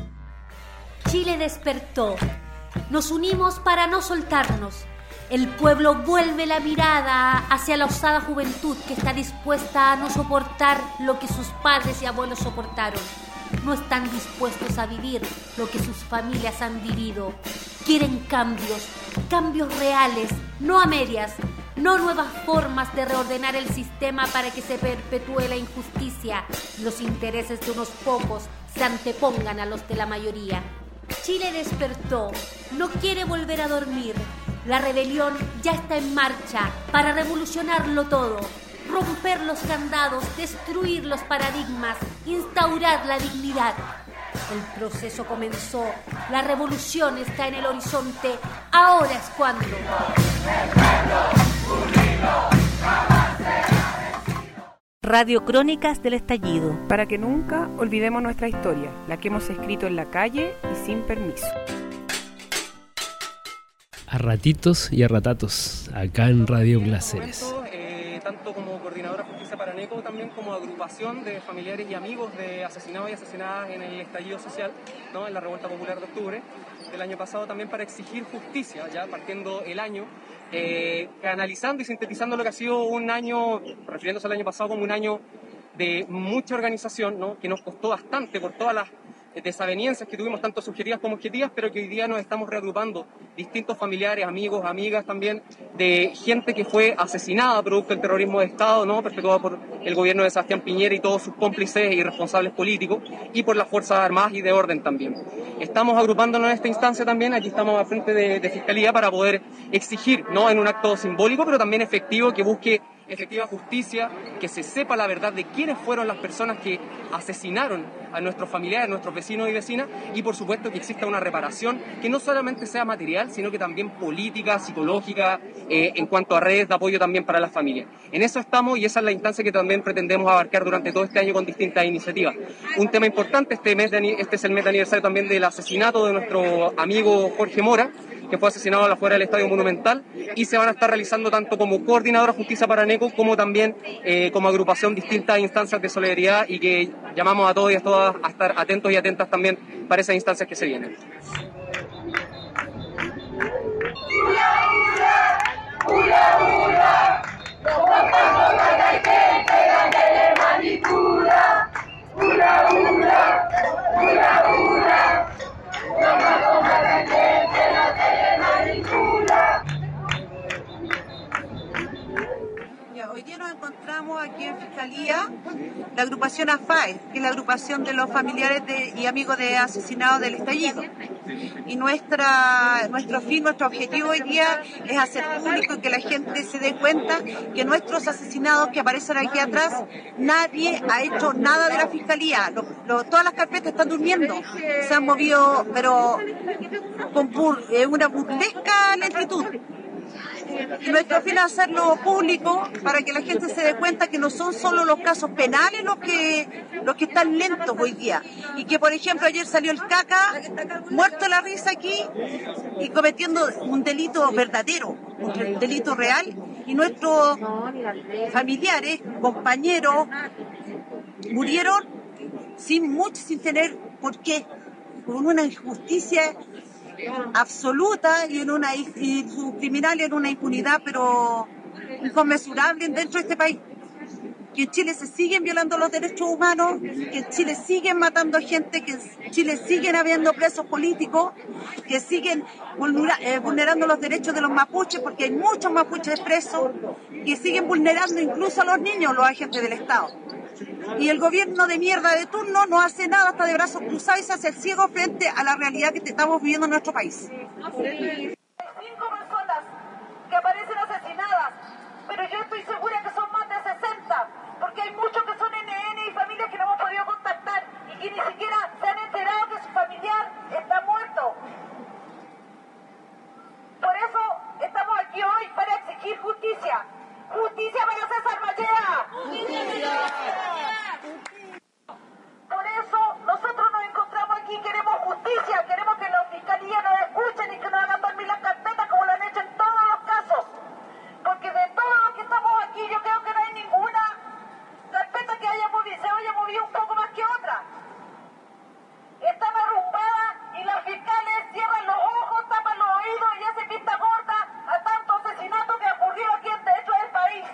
Chile despertó. Nos unimos para no soltarnos. El pueblo vuelve la mirada hacia la osada juventud que está dispuesta a no soportar lo que sus padres y abuelos soportaron. No están dispuestos a vivir lo que sus familias han vivido. Quieren cambios, cambios reales, no a medias, no nuevas formas de reordenar el sistema para que se perpetúe la injusticia y los intereses de unos pocos se antepongan a los de la mayoría. Chile despertó, no quiere volver a dormir. La rebelión ya está en marcha para revolucionarlo todo, romper los candados, destruir los paradigmas, instaurar la dignidad. El proceso comenzó, la revolución está en el horizonte, ahora es cuando. Radio Crónicas del Estallido. Para que nunca olvidemos nuestra historia, la que hemos escrito en la calle y sin permiso. A ratitos y a ratatos, acá en Radio Placeres. Eh, tanto como coordinadora Justicia para Neco, también como agrupación de familiares y amigos de asesinados y asesinadas en el estallido social, ¿no? En la revuelta popular de octubre del año pasado, también para exigir justicia, ya partiendo el año. Eh, analizando y sintetizando lo que ha sido un año, refiriéndose al año pasado como un año de mucha organización, ¿no? Que nos costó bastante por todas las desavenencias que tuvimos, tanto subjetivas como objetivas, pero que hoy día nos estamos reagrupando, distintos familiares, amigos, amigas también, de gente que fue asesinada producto del terrorismo de Estado, ¿no? Perpetuado por el gobierno de Sebastián Piñera y todos sus cómplices y responsables políticos, y por las Fuerzas Armadas y de orden también. Estamos agrupándonos en esta instancia también, aquí estamos al frente de, de Fiscalía para poder exigir, ¿no? En un acto simbólico, pero también efectivo, que busque efectiva justicia, que se sepa la verdad de quiénes fueron las personas que asesinaron a nuestros familiares, a nuestros vecinos y vecinas, y por supuesto que exista una reparación que no solamente sea material, sino que también política, psicológica, eh, en cuanto a redes de apoyo también para las familias. En eso estamos y esa es la instancia que también pretendemos abarcar durante todo este año con distintas iniciativas. Un tema importante, este, mes de, este es el mes de aniversario también del asesinato de nuestro amigo Jorge Mora, que fue asesinado afuera del Estadio Monumental, y se van a estar realizando tanto como coordinadora Justicia para Neco como también eh, como agrupación distintas instancias de solidaridad, y que llamamos a todos y a todas a estar atentos y atentas también para esas instancias que se vienen. Hoy día nos encontramos aquí en Fiscalía, la agrupación A F A E, que es la agrupación de los familiares de, y amigos de asesinados del estallido. Y nuestra, nuestro fin, nuestro objetivo hoy día es hacer público y que la gente se dé cuenta que nuestros asesinados que aparecen aquí atrás, nadie ha hecho nada de la Fiscalía. Lo, lo, todas las carpetas están durmiendo, se han movido, pero con bur, eh, una burlesca lentitud. Y nuestro fin es hacerlo público para que la gente se dé cuenta que no son solo los casos penales los que, los que están lentos hoy día. Y que, por ejemplo, ayer salió el Caca, muerto de la risa aquí, y cometiendo un delito verdadero, un delito real. Y nuestros familiares, compañeros, murieron sin mucho, sin tener por qué, con una injusticia absoluta y en una y sus criminales en una impunidad pero inconmensurable dentro de este país. Que en Chile se siguen violando los derechos humanos, que en Chile siguen matando gente, que en Chile siguen habiendo presos políticos, que siguen vulnera, eh, vulnerando los derechos de los mapuches, porque hay muchos mapuches presos, que siguen vulnerando incluso a los niños, los agentes del Estado. Y el gobierno de mierda de turno no hace nada, hasta de brazos cruzados, y se hace el ciego frente a la realidad que estamos viviendo en nuestro país. Cinco personas que aparecen asesinadas, pero yo estoy segura que son más de sesenta, porque hay muchos que son N N y familias que no hemos podido contactar y que ni siquiera se han enterado que su familiar está muerto. Por eso estamos aquí hoy para exigir justicia. ¡Justicia para César Mallea! Por eso nosotros nos encontramos aquí, queremos justicia, queremos que la fiscalía nos escuchen y que nos hagan dormir las carpetas como lo han hecho en todos los casos. Porque de todos los que estamos aquí, yo creo que no hay ninguna carpeta que haya movido, se haya movido un poco más que otra. Están arrumbadas y los fiscales cierran los ojos, tapan los oídos y hacen vista gorda a tanto asesinato que ha ocurrido aquí en dentro del país.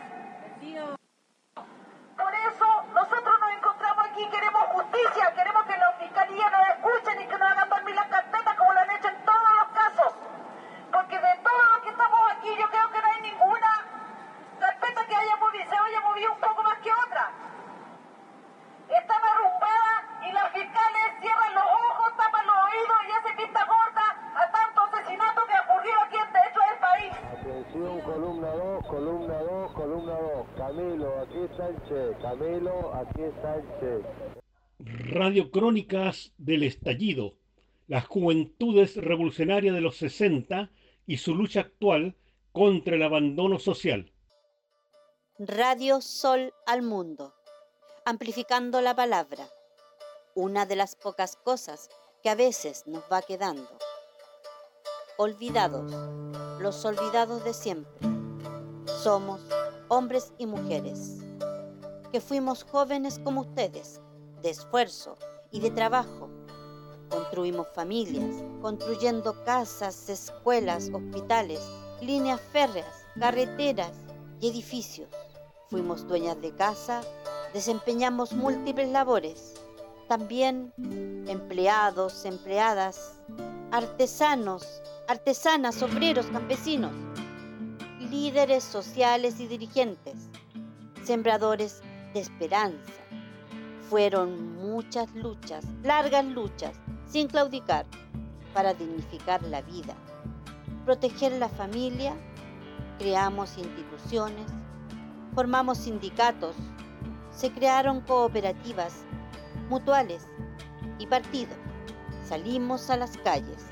Por eso nosotros nos encontramos aquí, queremos justicia, queremos que la fiscalía nos escuchen y que nos hagan dormir las carpetas como lo han hecho en todos los casos. Porque de todos los que estamos aquí, yo creo que no hay ninguna carpeta que haya movido, se haya movido un poco más que otra. Están arrumbadas y los fiscales cierran los ojos, tapan los oídos y hacen vista gorda a tanto asesinato que ha ocurrido aquí en dentro del país. Atención, columna dos, columna dos, columna dos. Camilo, aquí está el Che. Camilo, aquí está el Che. Radio Crónicas del Estallido, las juventudes revolucionarias de los sesenta y su lucha actual contra el abandono social. Radio Sol al Mundo, amplificando la palabra, una de las pocas cosas que a veces nos va quedando. Olvidados, los olvidados de siempre. Somos hombres y mujeres, que fuimos jóvenes como ustedes, de esfuerzo y de trabajo. Construimos familias, construyendo casas, escuelas, hospitales, líneas férreas, carreteras y edificios. Fuimos dueñas de casa, desempeñamos múltiples labores. También empleados, empleadas, artesanos, artesanas, obreros, campesinos, líderes sociales y dirigentes, sembradores de esperanza. Fueron muchas luchas, largas luchas, sin claudicar, para dignificar la vida, proteger la familia. Creamos instituciones, Formamos sindicatos, se crearon cooperativas, mutuales y partidos. Salimos a las calles.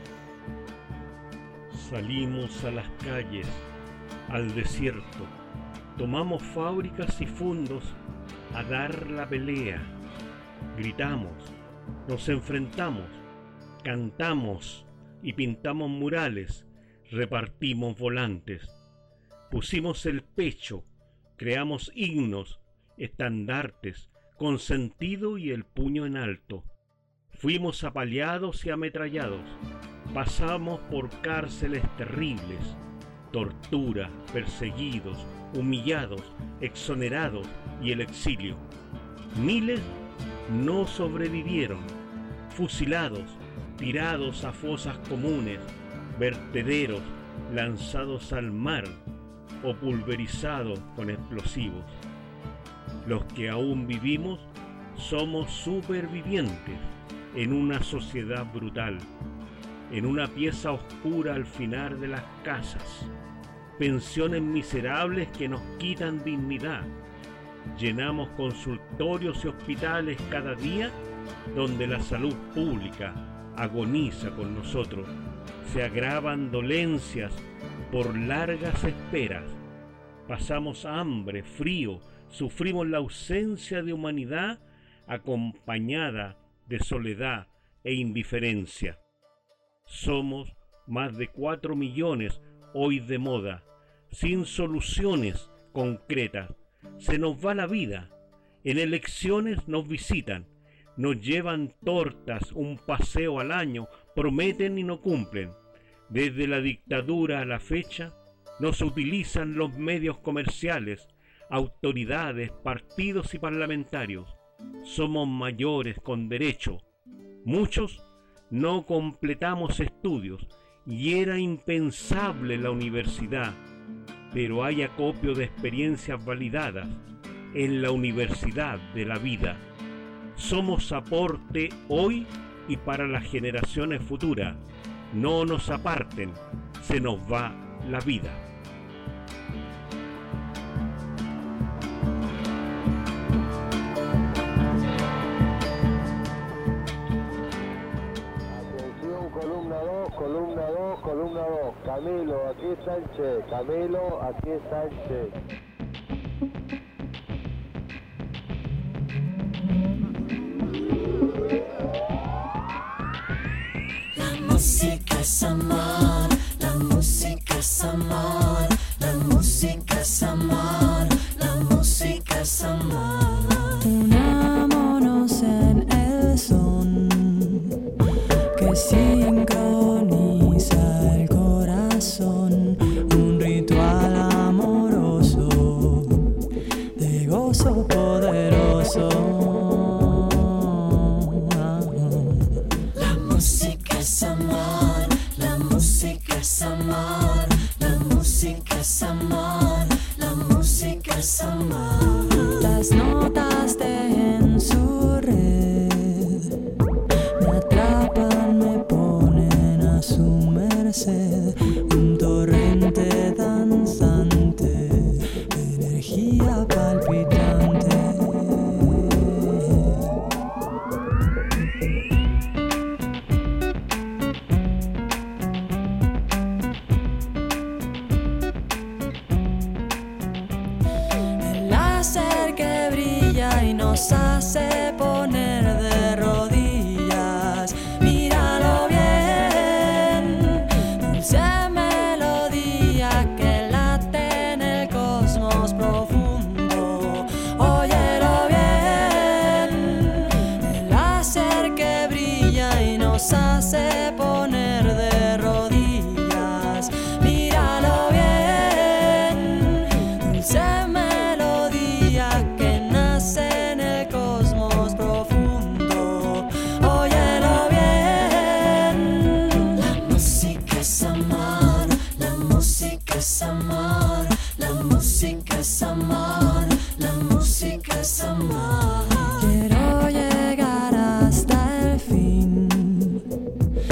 Salimos a las calles, al desierto. Tomamos fábricas y fundos a dar la pelea. Gritamos, nos enfrentamos, cantamos y pintamos murales, repartimos volantes. Pusimos el pecho, creamos himnos, estandartes, con sentido y el puño en alto. Fuimos apaleados y ametrallados, pasamos por cárceles terribles, tortura, perseguidos, humillados, exonerados y el exilio. Miles no sobrevivieron, fusilados, tirados a fosas comunes, vertederos, lanzados al mar o pulverizados con explosivos. Los que aún vivimos somos supervivientes en una sociedad brutal, en una pieza oscura al final de las casas, pensiones miserables que nos quitan dignidad. Llenamos consultorios y hospitales cada día donde la salud pública agoniza con nosotros. Se agravan dolencias por largas esperas. Pasamos hambre, frío, sufrimos la ausencia de humanidad acompañada de soledad e indiferencia. Somos más de cuatro millones hoy de moda, sin soluciones concretas. Se nos va la vida. En elecciones nos visitan, nos llevan tortas, un paseo al año, prometen y no cumplen. Desde la dictadura a la fecha, nos utilizan los medios comerciales, autoridades, partidos y parlamentarios. Somos mayores con derecho. Muchos no completamos estudios y era impensable la universidad, pero hay acopio de experiencias validadas en la universidad de la vida. Somos aporte hoy y para las generaciones futuras. No nos aparten, se nos va la vida. Atención, columna dos, columna dos, columna dos. Camilo, aquí está el Che. Camilo, aquí está el Che. La música es amor, la música es amor, la música es amor, la música es amor. Unámonos en el son que sincroniza el corazón, un ritual amoroso de gozo poderoso. La música es amor, la música es amor, la música es amor, la música es amor. Las notas tejen su red, me atrapan, me ponen a su merced, un torrente danzante, energía palpitante. El láser que brilla y nos hace poner de rodillas. Míralo bien, dulce melodía que late en el cosmos profundo. Óyelo bien, el láser que brilla y nos hace poner de rodillas. Míralo bien, dulce melodía que nace en el cosmos profundo. Óyelo bien. La música es amor, la música es amor, la música es amor, la música es amor. Quiero llegar hasta el fin,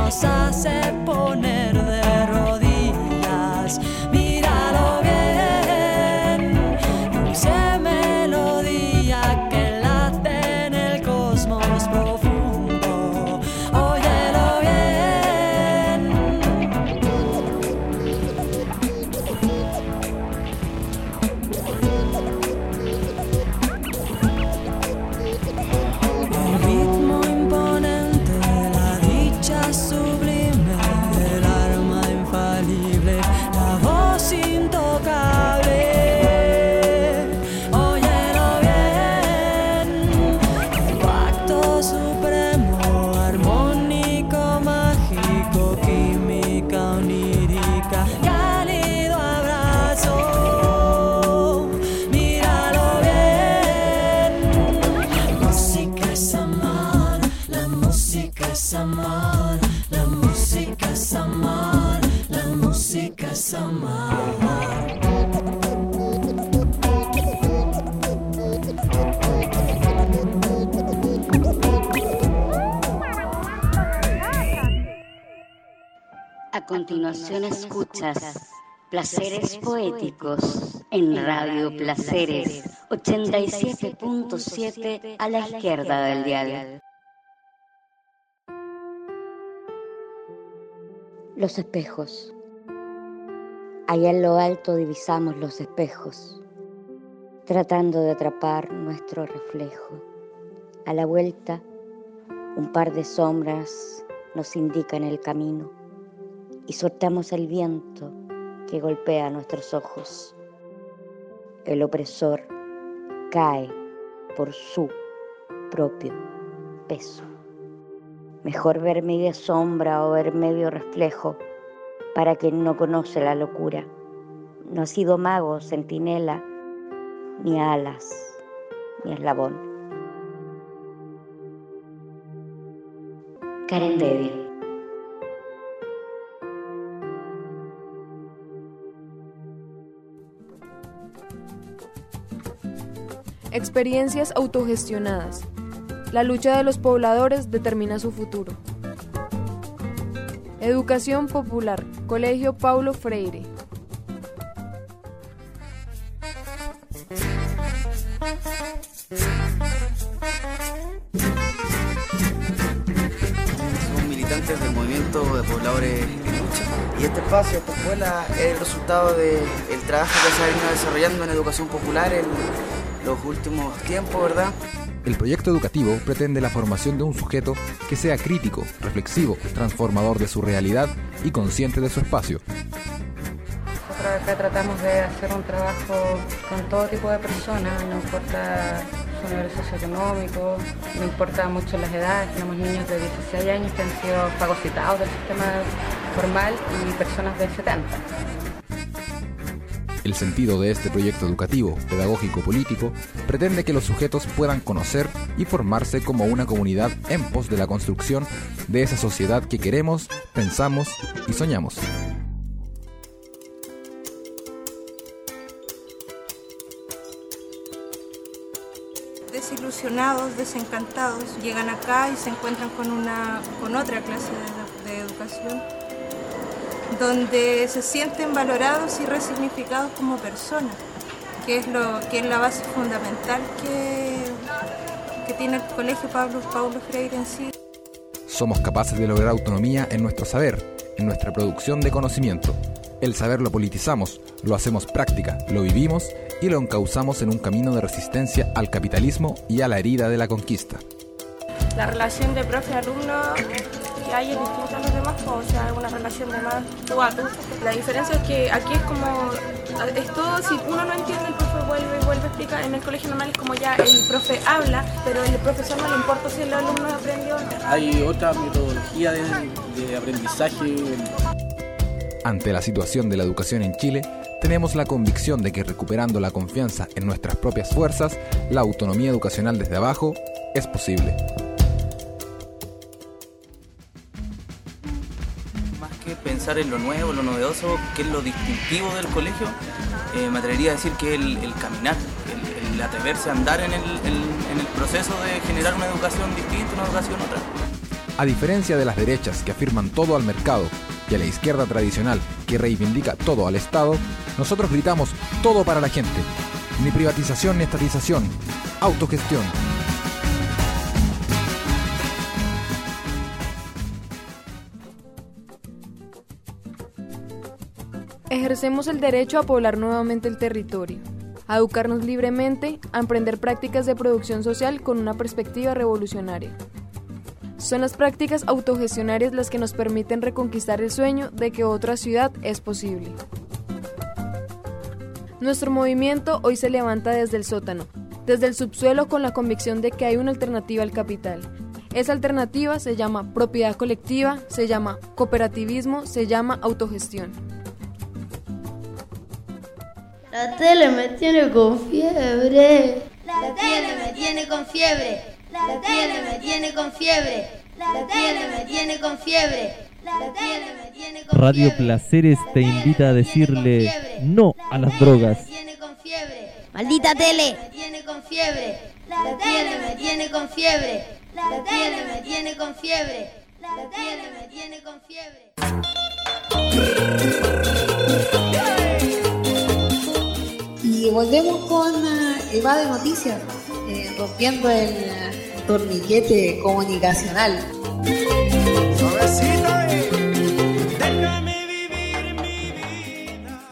nos hace poner de rodillas. Míralo bien, dulce melodía que late en el cosmos profundo. Óyelo bien. El ritmo imponente de la dicha sublime, el arma infalible, la voz intocable. Óyelo bien, el pacto supremo, armónico, mágico, química onírica, cálido abrazo. Míralo bien. La música es amor, la música es amor, la música es amor, la música es amor. A continuación escuchas Placeres Poéticos en Radio Placeres ochenta y siete punto siete a la izquierda del dial. Los espejos. Allá en lo alto divisamos los espejos, tratando de atrapar nuestro reflejo. A la vuelta, un par de sombras nos indican el camino y soltamos el viento que golpea nuestros ojos. El opresor cae por su propio peso. Mejor ver media sombra o ver medio reflejo para quien no conoce la locura. No ha sido mago, centinela, ni alas, ni eslabón. Karen Devi. Experiencias autogestionadas. La lucha de los pobladores determina su futuro. Educación popular. Colegio Paulo Freire. Somos militantes del movimiento de pobladores en lucha. Y este espacio, esta escuela, es el resultado del trabajo que se ha venido desarrollando en educación popular en los últimos tiempos, ¿verdad? El proyecto educativo pretende la formación de un sujeto que sea crítico, reflexivo, transformador de su realidad y consciente de su espacio. Nosotros acá tratamos de hacer un trabajo con todo tipo de personas, no importa su nivel socioeconómico, no importa mucho las edades. Tenemos niños de dieciséis años que han sido fagocitados del sistema formal y personas de setenta. El sentido de este proyecto educativo, pedagógico, político, pretende que los sujetos puedan conocer y formarse como una comunidad en pos de la construcción de esa sociedad que queremos, pensamos y soñamos. Desilusionados, desencantados, llegan acá y se encuentran con, una, con otra clase de, de educación, donde se sienten valorados y resignificados como personas, que es, lo, que es la base fundamental que, que tiene el Colegio Paulo, Paulo Freire en sí. Somos capaces de lograr autonomía en nuestro saber, en nuestra producción de conocimiento. El saber lo politizamos, lo hacemos práctica, lo vivimos y lo encauzamos en un camino de resistencia al capitalismo y a la herida de la conquista. La relación de profe-alumno que hay es distinta a los demás, o sea, es una relación de más tú a tú. La diferencia es que aquí es como, es todo, si uno no entiende, el profe vuelve y vuelve a explicar. En el colegio normal es como ya el profe habla, pero el profesor no le importa si el alumno aprendió o no. Hay otra metodología de, de aprendizaje. Ante la situación de la educación en Chile, tenemos la convicción de que recuperando la confianza en nuestras propias fuerzas, la autonomía educacional desde abajo es posible. Más que pensar en lo nuevo, lo novedoso, que es lo distintivo del colegio, eh, me atrevería a decir que el, el caminar, el, el atreverse a andar en el, el, en el proceso de generar una educación distinta, una educación otra. A diferencia de las derechas que afirman todo al mercado y a la izquierda tradicional que reivindica todo al Estado, nosotros gritamos todo para la gente. Ni privatización ni estatización. Autogestión. Ejercemos el derecho a poblar nuevamente el territorio, a educarnos libremente, a emprender prácticas de producción social con una perspectiva revolucionaria. Son las prácticas autogestionarias las que nos permiten reconquistar el sueño de que otra ciudad es posible. Nuestro movimiento hoy se levanta desde el sótano, desde el subsuelo, con la convicción de que hay una alternativa al capital. Esa alternativa se llama propiedad colectiva, se llama cooperativismo, se llama autogestión. La tele me tiene con fiebre. La tele me tiene con fiebre. La tele me tiene con fiebre. La tele me tiene con fiebre. La tele me tiene con fiebre. Radio Placeres te invita a decirle no a las drogas. Maldita tele. Me tiene con fiebre. La tele me tiene con fiebre. La tele me tiene con fiebre. La tele me tiene con fiebre. Y volvemos con uh, el va de noticias, eh, rompiendo el uh, torniquete comunicacional. Suavecita, eh. Déjame vivir mi vida.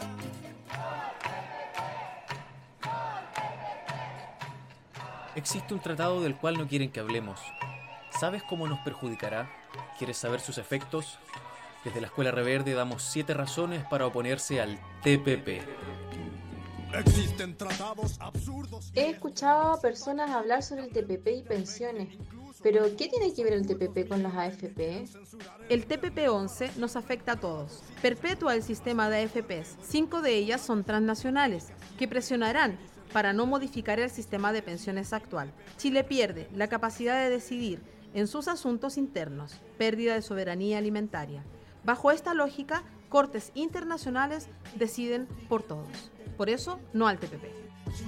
Existe un tratado del cual no quieren que hablemos. ¿Sabes cómo nos perjudicará? ¿Quieres saber sus efectos? Desde la Escuela Reverde damos siete razones para oponerse al T P P. Existen tratados absurdos. He escuchado a personas hablar sobre el T P P y pensiones, pero ¿qué tiene que ver el T P P con las A F P? El T P P once nos afecta a todos. Perpetúa el sistema de A F Pes. Cinco de ellas son transnacionales, que presionarán para no modificar el sistema de pensiones actual. Chile pierde la capacidad de decidir en sus asuntos internos, pérdida de soberanía alimentaria. Bajo esta lógica, cortes internacionales deciden por todos. Por eso, no al T P P.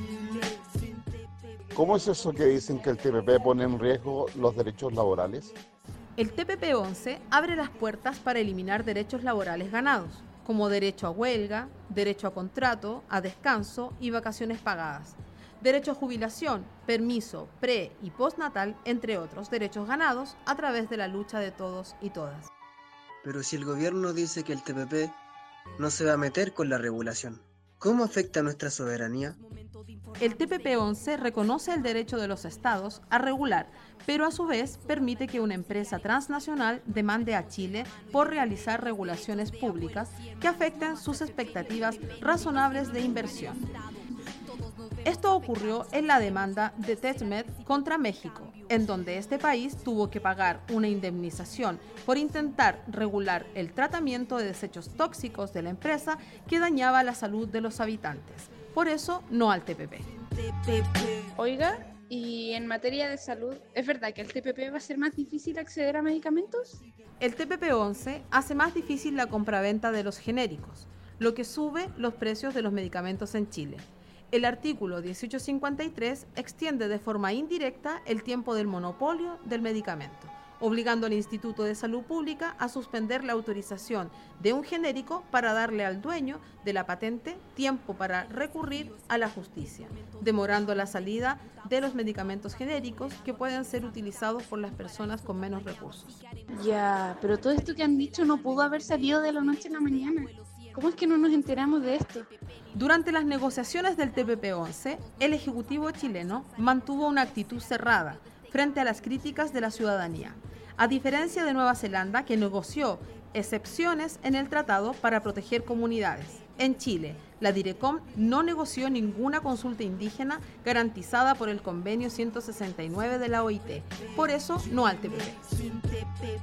¿Cómo es eso que dicen que el T P P pone en riesgo los derechos laborales? El T P P once abre las puertas para eliminar derechos laborales ganados, como derecho a huelga, derecho a contrato, a descanso y vacaciones pagadas, derecho a jubilación, permiso pre- y postnatal, entre otros derechos ganados a través de la lucha de todos y todas. Pero si el gobierno dice que el T P P no se va a meter con la regulación, ¿cómo afecta a nuestra soberanía? El T P P once reconoce el derecho de los estados a regular, pero a su vez permite que una empresa transnacional demande a Chile por realizar regulaciones públicas que afecten sus expectativas razonables de inversión. Esto ocurrió en la demanda de TESMED contra México, en donde este país tuvo que pagar una indemnización por intentar regular el tratamiento de desechos tóxicos de la empresa que dañaba la salud de los habitantes. Por eso, no al T P P. Oiga, y en materia de salud, ¿es verdad que el T P P va a ser más difícil acceder a medicamentos? El T P P once hace más difícil la compraventa de los genéricos, lo que sube los precios de los medicamentos en Chile. El artículo dieciocho cincuenta y tres extiende de forma indirecta el tiempo del monopolio del medicamento, obligando al Instituto de Salud Pública a suspender la autorización de un genérico para darle al dueño de la patente tiempo para recurrir a la justicia, demorando la salida de los medicamentos genéricos que pueden ser utilizados por las personas con menos recursos. Ya, pero todo esto que han dicho no pudo haber salido de la noche a la mañana. ¿Cómo es que no nos enteramos de esto? Durante las negociaciones del T P P once, el Ejecutivo chileno mantuvo una actitud cerrada frente a las críticas de la ciudadanía, a diferencia de Nueva Zelanda, que negoció excepciones en el tratado para proteger comunidades. En Chile, la DIRECOM no negoció ninguna consulta indígena garantizada por el convenio ciento sesenta y nueve de la O I T. Por eso, no al T P P.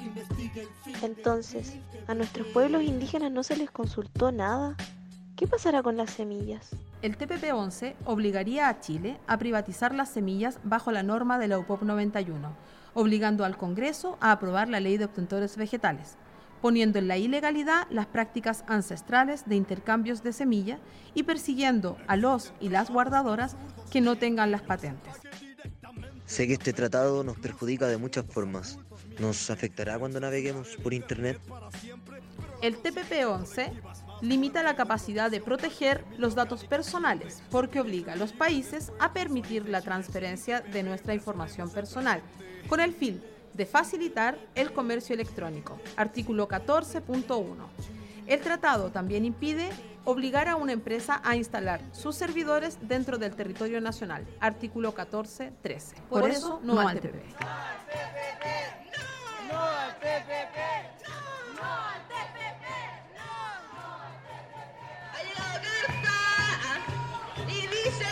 Entonces, ¿a nuestros pueblos indígenas no se les consultó nada? ¿Qué pasará con las semillas? El T P P once obligaría a Chile a privatizar las semillas bajo la norma de la U P O P noventa y uno, obligando al Congreso a aprobar la ley de obtentores vegetales, poniendo en la ilegalidad las prácticas ancestrales de intercambios de semilla y persiguiendo a los y las guardadoras que no tengan las patentes. Sé que este tratado nos perjudica de muchas formas, ¿Nos afectará cuando naveguemos por Internet? El T P P once limita la capacidad de proteger los datos personales porque obliga a los países a permitir la transferencia de nuestra información personal con el fin de facilitar el comercio electrónico. Artículo catorce punto uno. El tratado también impide obligar a una empresa a instalar sus servidores dentro del territorio nacional. Artículo catorce punto trece. Por, Por eso, no, no al T P P. No al T P P. No al T P P. Ha llegado carta y dice: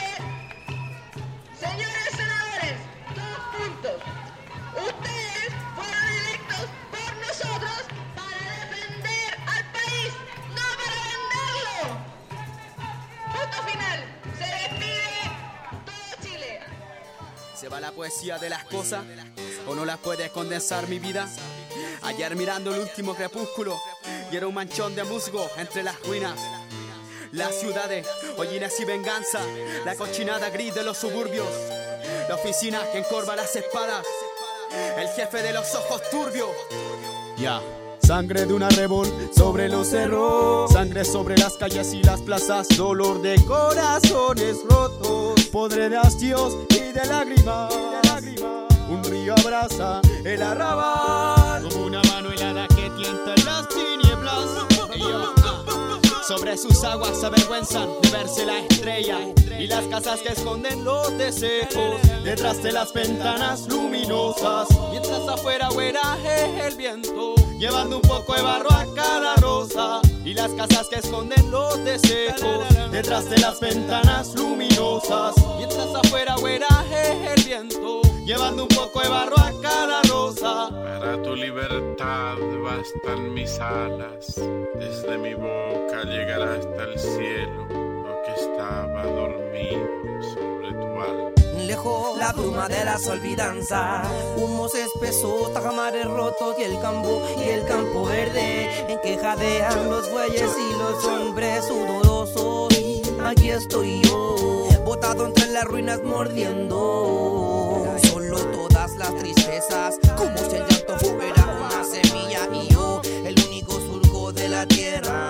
señores senadores, todos juntos, ustedes fueron electos por nosotros para defender al país, no para venderlo. Punto final. Se despide todo Chile. Se va la poesía de las cosas, o no las puedes condensar mi vida. Ayer mirando el último crepúsculo y era un manchón de musgo entre las ruinas. Las ciudades, hollines y venganza, la cochinada gris de los suburbios, la oficina que encorva las espadas, el jefe de los ojos turbios. Ya. Yeah. Sangre de una revol sobre los cerros, sangre sobre las calles y las plazas, dolor de corazones rotos, podre de hastíos y de lágrimas. Un río abraza el arrabal como una mano helada que tienta en las tinieblas. Y yo, ah, sobre sus aguas se avergüenzan de verse la estrella y las casas que esconden los deseos detrás de las ventanas luminosas, mientras afuera hueraje el viento, llevando un poco de barro a cada rosa, y las casas que esconden los deseos detrás de las ventanas luminosas, mientras afuera hueraje el viento, llevando un poco de barro a cada rosa. Para tu libertad bastan mis alas, desde mi boca llegará hasta el cielo lo que estaba dormido sobre tu alma. Lejos la bruma de las olvidanzas, humos espesos, tajamares rotos y el campo y el campo verde en que jadean los bueyes y los hombres sudorosos. Aquí estoy yo, botado entre las ruinas mordiendo solo todas las tristezas, como si el llanto fuera una semilla y yo el único surco de la tierra.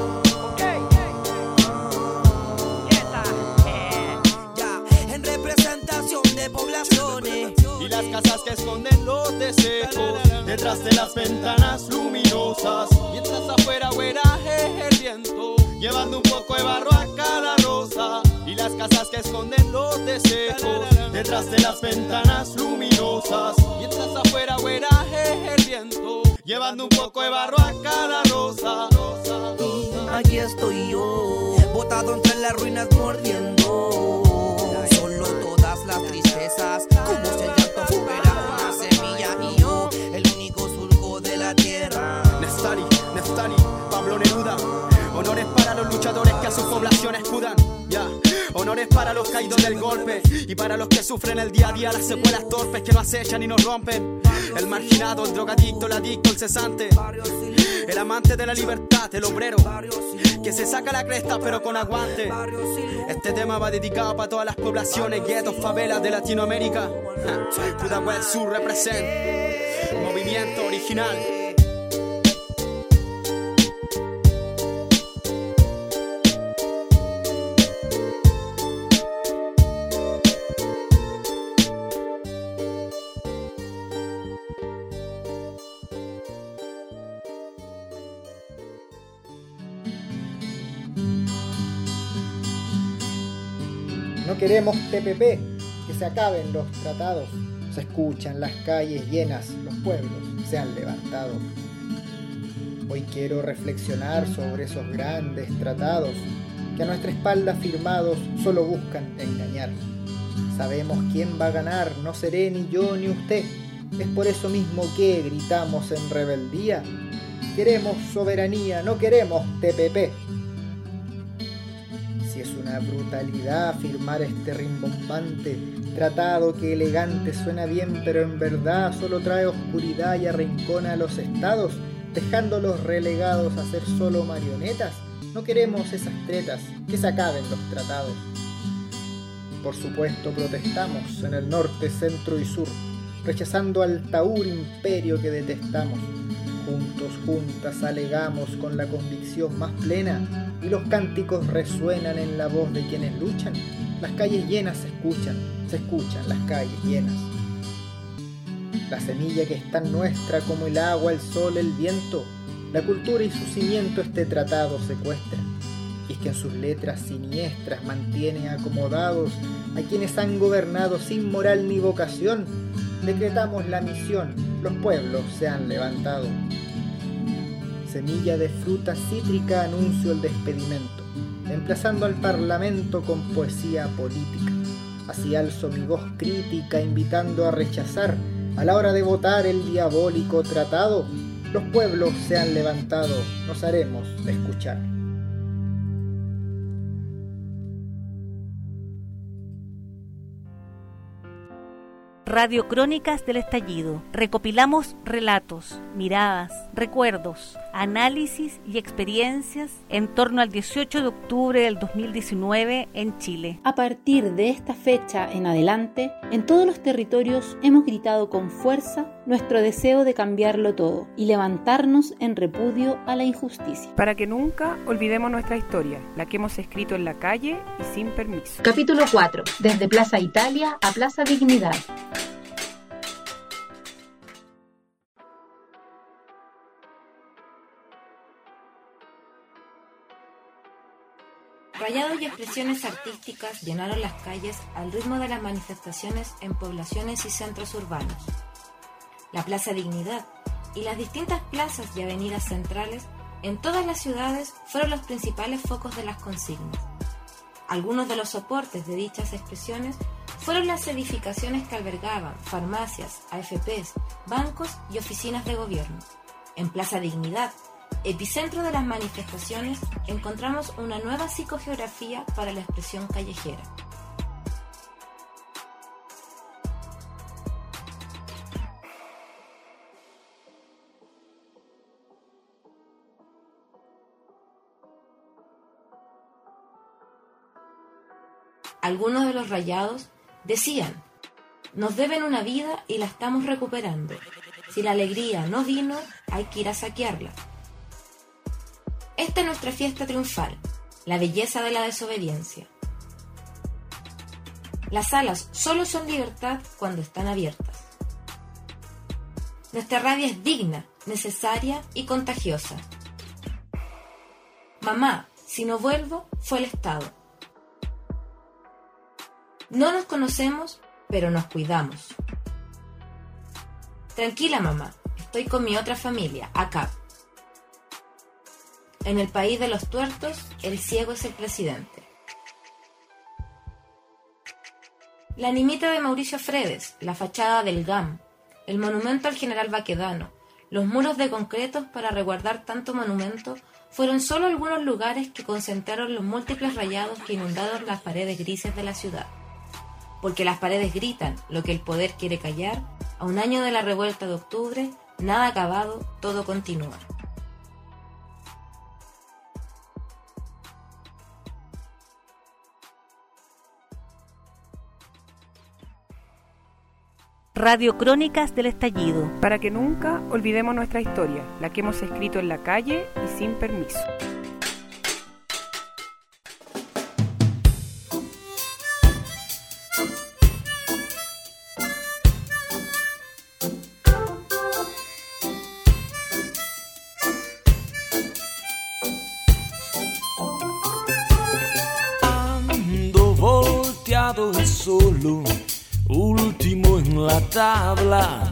De poblaciones y las casas que esconden los deseos detrás de las ventanas luminosas, mientras afuera hueraje el viento, llevando un poco de barro a cada rosa, y las casas que esconden los deseos detrás de las ventanas luminosas, mientras afuera hueraje el viento, llevando un poco de barro a cada rosa. Aquí estoy yo, botado entre las ruinas mordiendo solo todas las tristezas, como si el llanto fuera una semilla y yo el único surco de la tierra. Nestari, Neftali, Pablo Neruda, honores para los luchadores que a sus poblaciones cuidan. Ya, yeah. Honores para los caídos del golpe y para los que sufren el día a día las secuelas torpes que nos acechan y nos rompen. El marginado, el drogadicto, el adicto, el cesante, el amante de la libertad, el obrero que se saca la cresta pero con aguante. Este tema va dedicado para todas las poblaciones, guetos, favelas de Latinoamérica. Pudahuel Sur represent, movimiento original. No queremos T P P, que se acaben los tratados. Se escuchan las calles llenas, los pueblos se han levantado. Hoy quiero reflexionar sobre esos grandes tratados que a nuestra espalda firmados solo buscan engañar. Sabemos quién va a ganar, no seré ni yo ni usted. Es por eso mismo que gritamos en rebeldía: queremos soberanía, no queremos T P P. Si es una brutalidad firmar este rimbombante tratado que elegante suena bien, pero en verdad solo trae oscuridad y arrincona a los estados, dejándolos relegados a ser solo marionetas, no queremos esas tretas, que se acaben los tratados. Por supuesto protestamos en el norte, centro y sur, rechazando al taur imperio que detestamos. Juntos, juntas, alegamos con la convicción más plena, y los cánticos resuenan en la voz de quienes luchan. Las calles llenas se escuchan, se escuchan las calles llenas. La semilla que es tan nuestra como el agua, el sol, el viento, la cultura y su cimiento este tratado secuestra. Y es que en sus letras siniestras mantiene acomodados a quienes han gobernado sin moral ni vocación. Decretamos la misión, los pueblos se han levantado. Semilla de fruta cítrica anuncio el despedimento, emplazando al parlamento con poesía política. Así alzo mi voz crítica, invitando a rechazar a la hora de votar el diabólico tratado. Los pueblos se han levantado, nos haremos escuchar. Radio Crónicas del Estallido. Recopilamos relatos, miradas, recuerdos, análisis y experiencias en torno al dieciocho de octubre del dos mil diecinueve en Chile. A partir de esta fecha en adelante, en todos los territorios hemos gritado con fuerza nuestro deseo de cambiarlo todo y levantarnos en repudio a la injusticia. Para que nunca olvidemos nuestra historia, la que hemos escrito en la calle y sin permiso. Capítulo cuatro. Desde Plaza Italia a Plaza Dignidad. Rayados y expresiones artísticas llenaron las calles al ritmo de las manifestaciones en poblaciones y centros urbanos. La Plaza Dignidad y las distintas plazas y avenidas centrales en todas las ciudades fueron los principales focos de las consignas. Algunos de los soportes de dichas expresiones fueron las edificaciones que albergaban farmacias, A F Pes, bancos y oficinas de gobierno. En Plaza Dignidad, epicentro de las manifestaciones, encontramos una nueva psicogeografía para la expresión callejera. Algunos de los rayados decían: nos deben una vida y la estamos recuperando. Si la alegría no vino, hay que ir a saquearla. Esta es nuestra fiesta triunfal, la belleza de la desobediencia. Las alas solo son libertad cuando están abiertas. Nuestra rabia es digna, necesaria y contagiosa. Mamá, si no vuelvo, fue el Estado. No nos conocemos, pero nos cuidamos. Tranquila, mamá, estoy con mi otra familia, acá. En el país de los tuertos, el ciego es el presidente. La animita de Mauricio Fredes, la fachada del G A M, el monumento al general Baquedano, los muros de concretos para resguardar tanto monumento, fueron solo algunos lugares que concentraron los múltiples rayados que inundaron las paredes grises de la ciudad. Porque las paredes gritan lo que el poder quiere callar, a un año de la revuelta de octubre, nada acabado, todo continúa. Radio Crónicas del Estallido. Para que nunca olvidemos nuestra historia, la que hemos escrito en la calle y sin permiso. Ando volteado y solo, último en la tabla,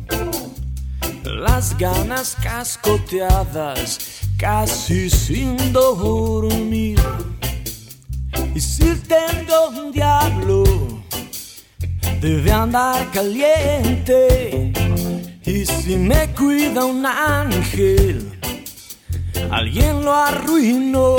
las ganas cascoteadas, casi sin dormir. Y si tengo un diablo, debe andar caliente. Y si me cuida un ángel, alguien lo arruinó.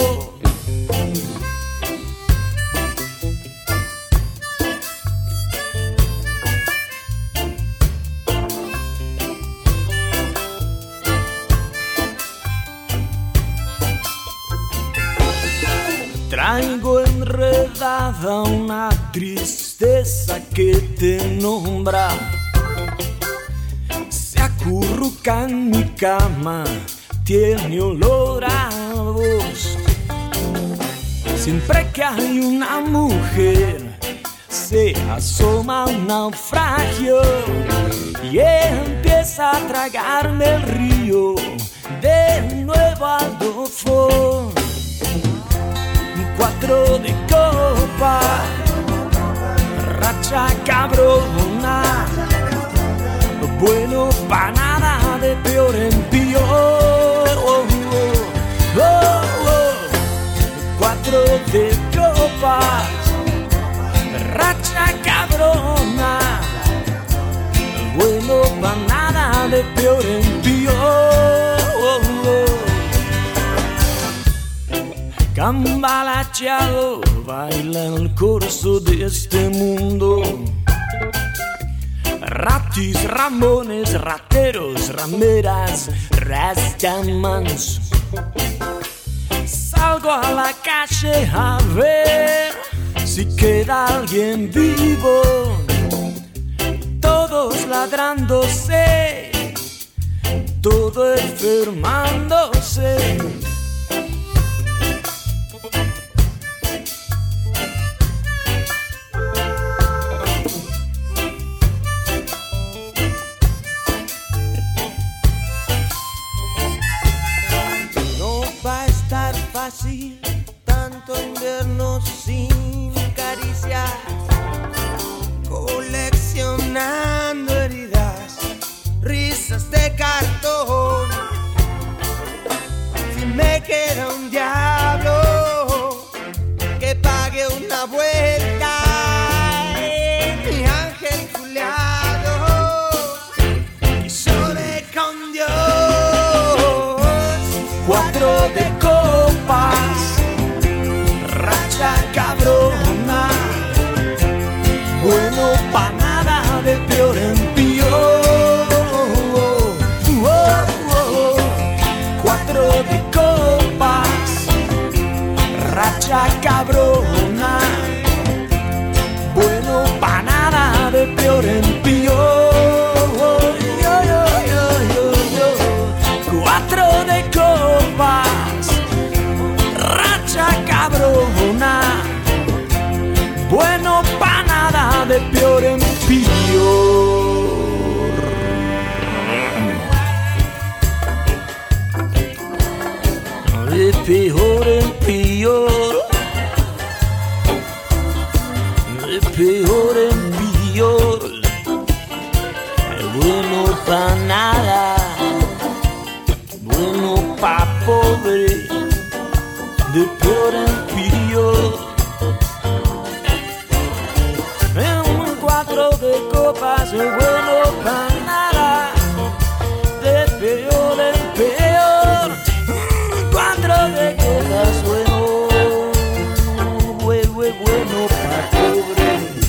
Traigo enredada una tristeza que te nombra, acurruca en mi cama, tiene olor a vos. Siempre que hay una mujer, se asoma un naufragio y empieza a tragarme el río de nuevo al dofón. Cuatro de copa, racha cabrona, bueno pa' nada, de peor en peor. Oh, oh, oh, oh. Cuatro de copas, racha cabrona, bueno pa' nada, de peor en peor. Oh, oh. Cambalacheado baila en el curso de este mundo. Ratis, ramones, rateros, rameras, rastamans. Salgo a la calle a ver si queda alguien vivo. Todos ladrándose, todo enfermándose. Fácil, tanto invierno sin caricias, coleccionando heridas, risas de cartón. Si me queda un diablo que pague una vuelta, mi ángel juliado y sole con Dios. Cuatro de racha cabrona, bueno pa' nada, de peor en peor. Oh, oh, oh. Cuatro de copas, racha cabrona, bueno pa' nada, de peor en peor. Yo, yo, yo, yo, yo. Cuatro de copas, racha cabrona, bueno pa' nada, de peor en peor. De peor en peor, de peor en peor, bueno pa' nada, bueno pa' pobre, de peor en peor. En un cuatro de copas, bueno pa' nada, de peor en peor. Cuatro de copas, bueno, bueno, bueno pa' pobre.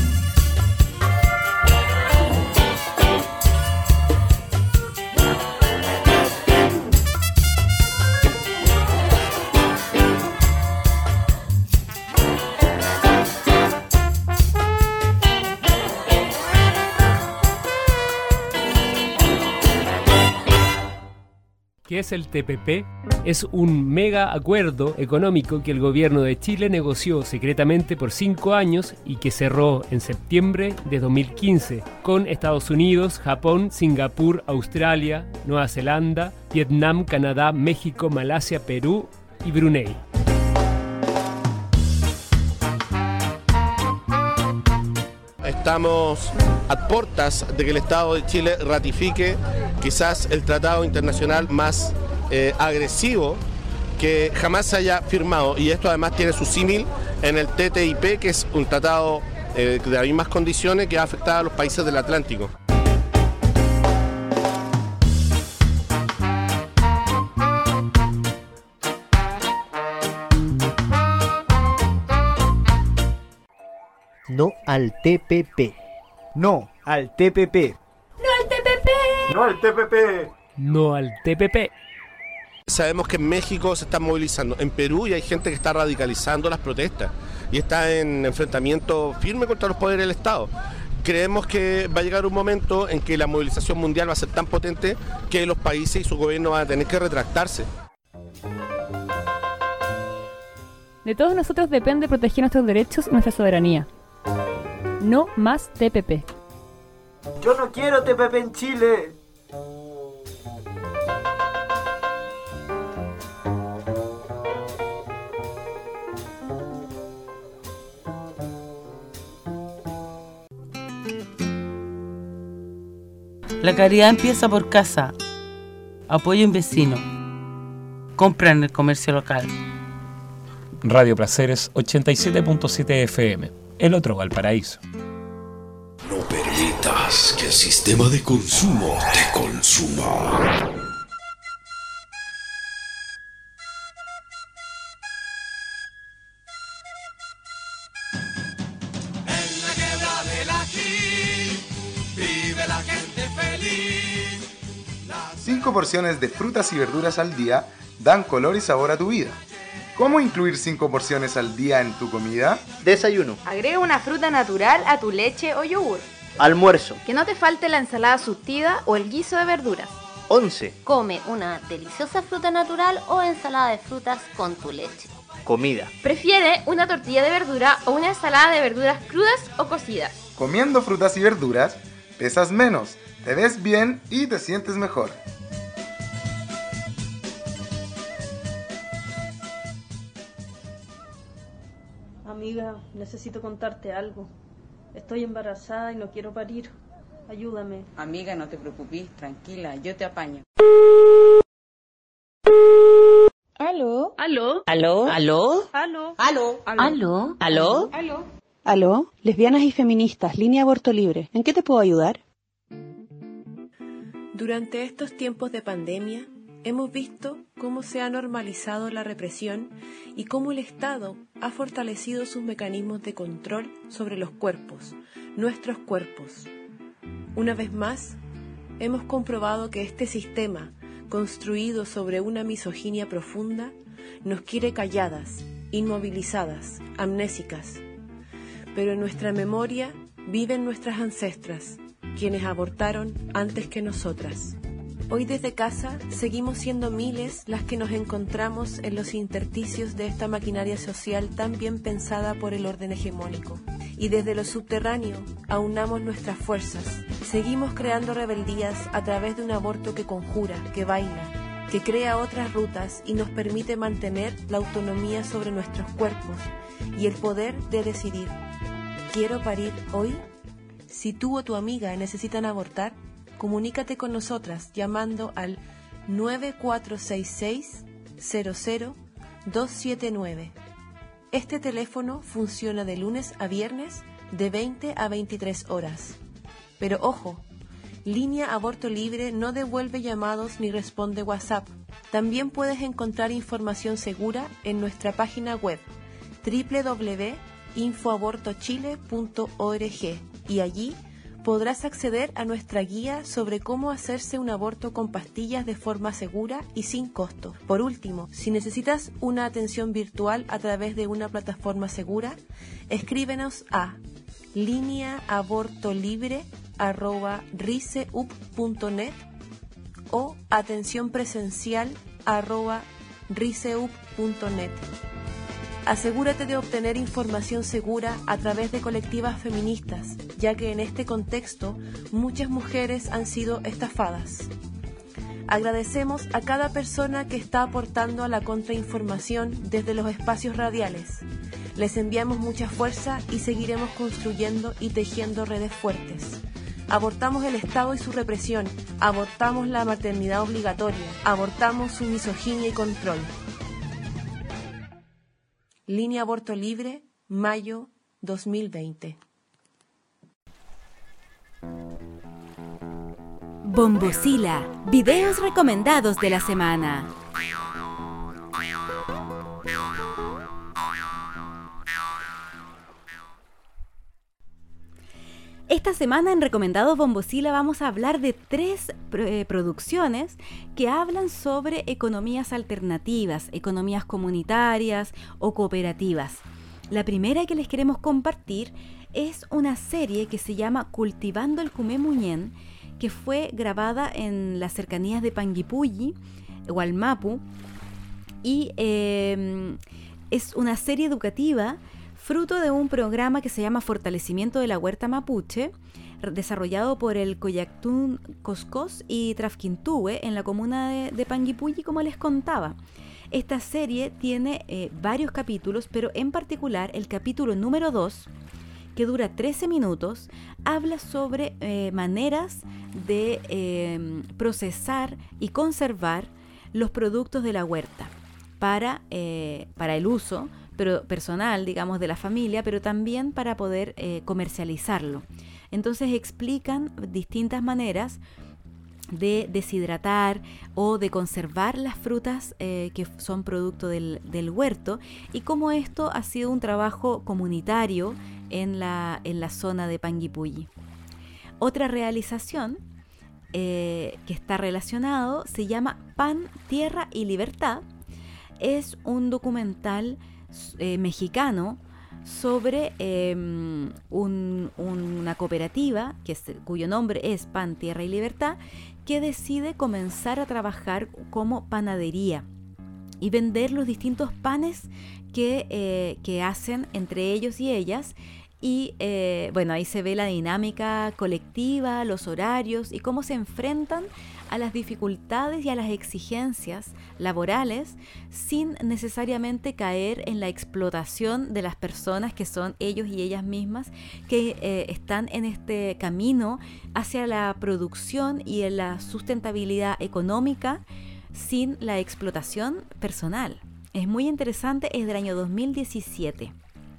¿Qué es el T P P? Es un mega acuerdo económico que el gobierno de Chile negoció secretamente por cinco años y que cerró en septiembre de dos mil quince con Estados Unidos, Japón, Singapur, Australia, Nueva Zelanda, Vietnam, Canadá, México, Malasia, Perú y Brunei. Estamos a puertas de que el Estado de Chile ratifique quizás el tratado internacional más eh, agresivo que jamás se haya firmado, y esto además tiene su símil en el T T I P, que es un tratado eh, de las mismas condiciones que ha afectado a los países del Atlántico. No al T P P. No al T P P. ¡No al T P P! ¡No al T P P! No al T P P. Sabemos que en México se están movilizando, en Perú y hay gente que está radicalizando las protestas y está en enfrentamiento firme contra los poderes del Estado. creemos que va a llegar un momento en que la movilización mundial va a ser tan potente que los países y su gobierno van a tener que retractarse. De todos nosotros depende proteger nuestros derechos y nuestra soberanía. No más T P P. Yo no quiero T P P en Chile. La caridad empieza por casa. Apoyo a un vecino. Compra en el comercio local. Radio Placeres ochenta y siete punto siete F M. El otro Valparaíso. No permitas que el sistema de consumo te consuma. Cinco porciones de frutas y verduras al día dan color y sabor a tu vida. ¿Cómo incluir cinco porciones al día en tu comida? Desayuno. Agrega una fruta natural a tu leche o yogur. Almuerzo. Que no te falte la ensalada surtida o el guiso de verduras. Once. Come una deliciosa fruta natural o ensalada de frutas con tu leche. Comida. Prefiere una tortilla de verdura o una ensalada de verduras crudas o cocidas. Comiendo frutas y verduras, pesas menos, te ves bien y te sientes mejor. Amiga, necesito contarte algo. Estoy embarazada y no quiero parir. Ayúdame. Amiga, no te preocupes, tranquila, yo te apaño. ¿Aló? ¿Aló? ¿Aló? ¿Aló? ¿Aló? ¿Aló? ¿Aló? ¿Aló? ¿Aló? ¿Aló? Lesbianas y feministas, línea aborto libre. ¿En qué te puedo ayudar? Durante estos tiempos de pandemia, hemos visto cómo se ha normalizado la represión y cómo el Estado ha fortalecido sus mecanismos de control sobre los cuerpos, nuestros cuerpos. Una vez más, hemos comprobado que este sistema, construido sobre una misoginia profunda, nos quiere calladas, inmovilizadas, amnésicas. Pero en nuestra memoria viven nuestras ancestras, quienes abortaron antes que nosotras. Hoy desde casa seguimos siendo miles las que nos encontramos en los intersticios de esta maquinaria social tan bien pensada por el orden hegemónico. Y desde lo subterráneo aunamos nuestras fuerzas. Seguimos creando rebeldías a través de un aborto que conjura, que baila, que crea otras rutas y nos permite mantener la autonomía sobre nuestros cuerpos y el poder de decidir. ¿Quiero parir hoy? Si tú o tu amiga necesitan abortar, comunícate con nosotras llamando al nueve cuatro seis seis, cero cero, dos siete nueve. Este teléfono funciona de lunes a viernes de veinte a veintitrés horas. Pero ojo, Línea Aborto Libre no devuelve llamados ni responde WhatsApp. También puedes encontrar información segura en nuestra página web doble u doble u doble u punto info aborto chile punto org y allí podrás acceder a nuestra guía sobre cómo hacerse un aborto con pastillas de forma segura y sin costo. Por último, si necesitas una atención virtual a través de una plataforma segura, escríbenos a línea aborto libre arroba riseup punto net o atención presencial arroba riseup punto net. Asegúrate de obtener información segura a través de colectivas feministas, ya que en este contexto muchas mujeres han sido estafadas. Agradecemos a cada persona que está aportando a la contrainformación desde los espacios radiales. Les enviamos mucha fuerza y seguiremos construyendo y tejiendo redes fuertes. Abortamos el Estado y su represión, abortamos la maternidad obligatoria, abortamos su misoginia y control. Línea Aborto Libre, mayo dos mil veinte. Bombocila, videos recomendados de la semana. Esta semana en Recomendado Bombocila vamos a hablar de tres eh, producciones que hablan sobre economías alternativas, economías comunitarias o cooperativas. La primera que les queremos compartir Es una serie que se llama Cultivando el Cumemuñén, que fue grabada en las cercanías de Panguipulli, Hualmapu, y eh, es una serie educativa fruto de un programa que se llama Fortalecimiento de la Huerta Mapuche, desarrollado por el Coyactún Coscos y Trafquintúe en la comuna de, de Panguipulli, como les contaba. Esta serie tiene eh, varios capítulos, pero en particular el capítulo número dos, que dura trece minutos, habla sobre eh, maneras de eh, procesar y conservar los productos de la huerta para, eh, para el uso pero personal, digamos, de la familia, pero también para poder eh, comercializarlo. Entonces explican distintas maneras de deshidratar o de conservar las frutas eh, que son producto del, del huerto, y cómo esto ha sido un trabajo comunitario en la, en la zona de Panguipulli. Otra realización eh, que está relacionado se llama Pan, Tierra y Libertad. Es un documental eh, mexicano sobre eh, un, una cooperativa que es, cuyo nombre es Pan, Tierra y Libertad, que decide comenzar a trabajar como panadería y vender los distintos panes que, eh, que hacen entre ellos y ellas. Y eh, bueno, ahí se ve la dinámica colectiva, los horarios y cómo se enfrentan a las dificultades y a las exigencias laborales sin necesariamente caer en la explotación de las personas que son ellos y ellas mismas, que eh, están en este camino hacia la producción y en la sustentabilidad económica sin la explotación personal. Es muy interesante, es del año dos mil diecisiete.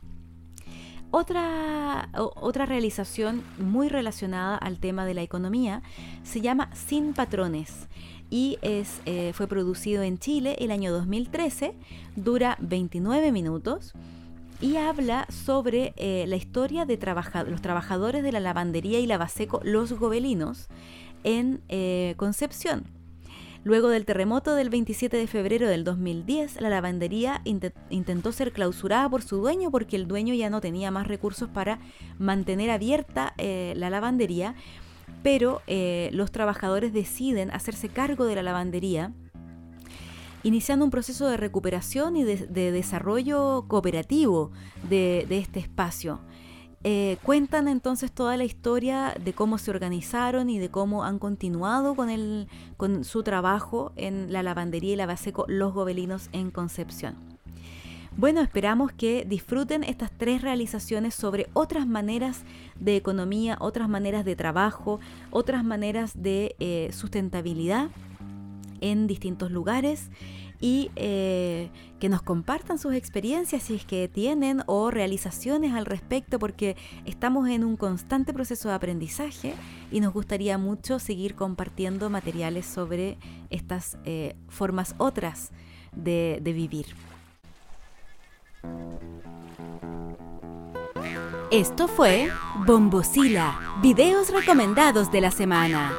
Otra, otra realización muy relacionada al tema de la economía se llama Sin Patrones y es, eh, fue producido en Chile el año dos mil trece, dura veintinueve minutos y habla sobre eh, la historia de trabaja- los trabajadores de la lavandería y lavaseco Los Gobelinos en eh, Concepción. Luego del terremoto del veintisiete de febrero del dos mil diez, la lavandería int- intentó ser clausurada por su dueño porque el dueño ya no tenía más recursos para mantener abierta eh, la lavandería, pero eh, los trabajadores deciden hacerse cargo de la lavandería, iniciando un proceso de recuperación y de, de desarrollo cooperativo de, de este espacio. Eh, cuentan entonces toda la historia de cómo se organizaron y de cómo han continuado con, el, con su trabajo en la lavandería y lavaseco Los Gobelinos en Concepción. Bueno, esperamos que disfruten estas tres realizaciones sobre otras maneras de economía, otras maneras de trabajo, otras maneras de eh, sustentabilidad en distintos lugares, y eh, que nos compartan sus experiencias si es que tienen o realizaciones al respecto, porque estamos en un constante proceso de aprendizaje y nos gustaría mucho seguir compartiendo materiales sobre estas eh, formas otras de, de vivir. Esto fue Bombosila, videos recomendados de la semana.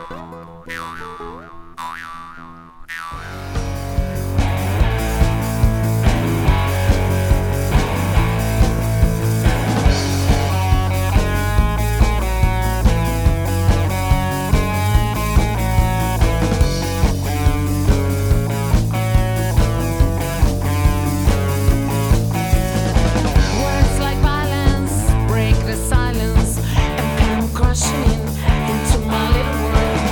Silence and come crashing into my little world.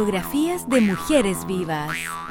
Biografías de mujeres vivas.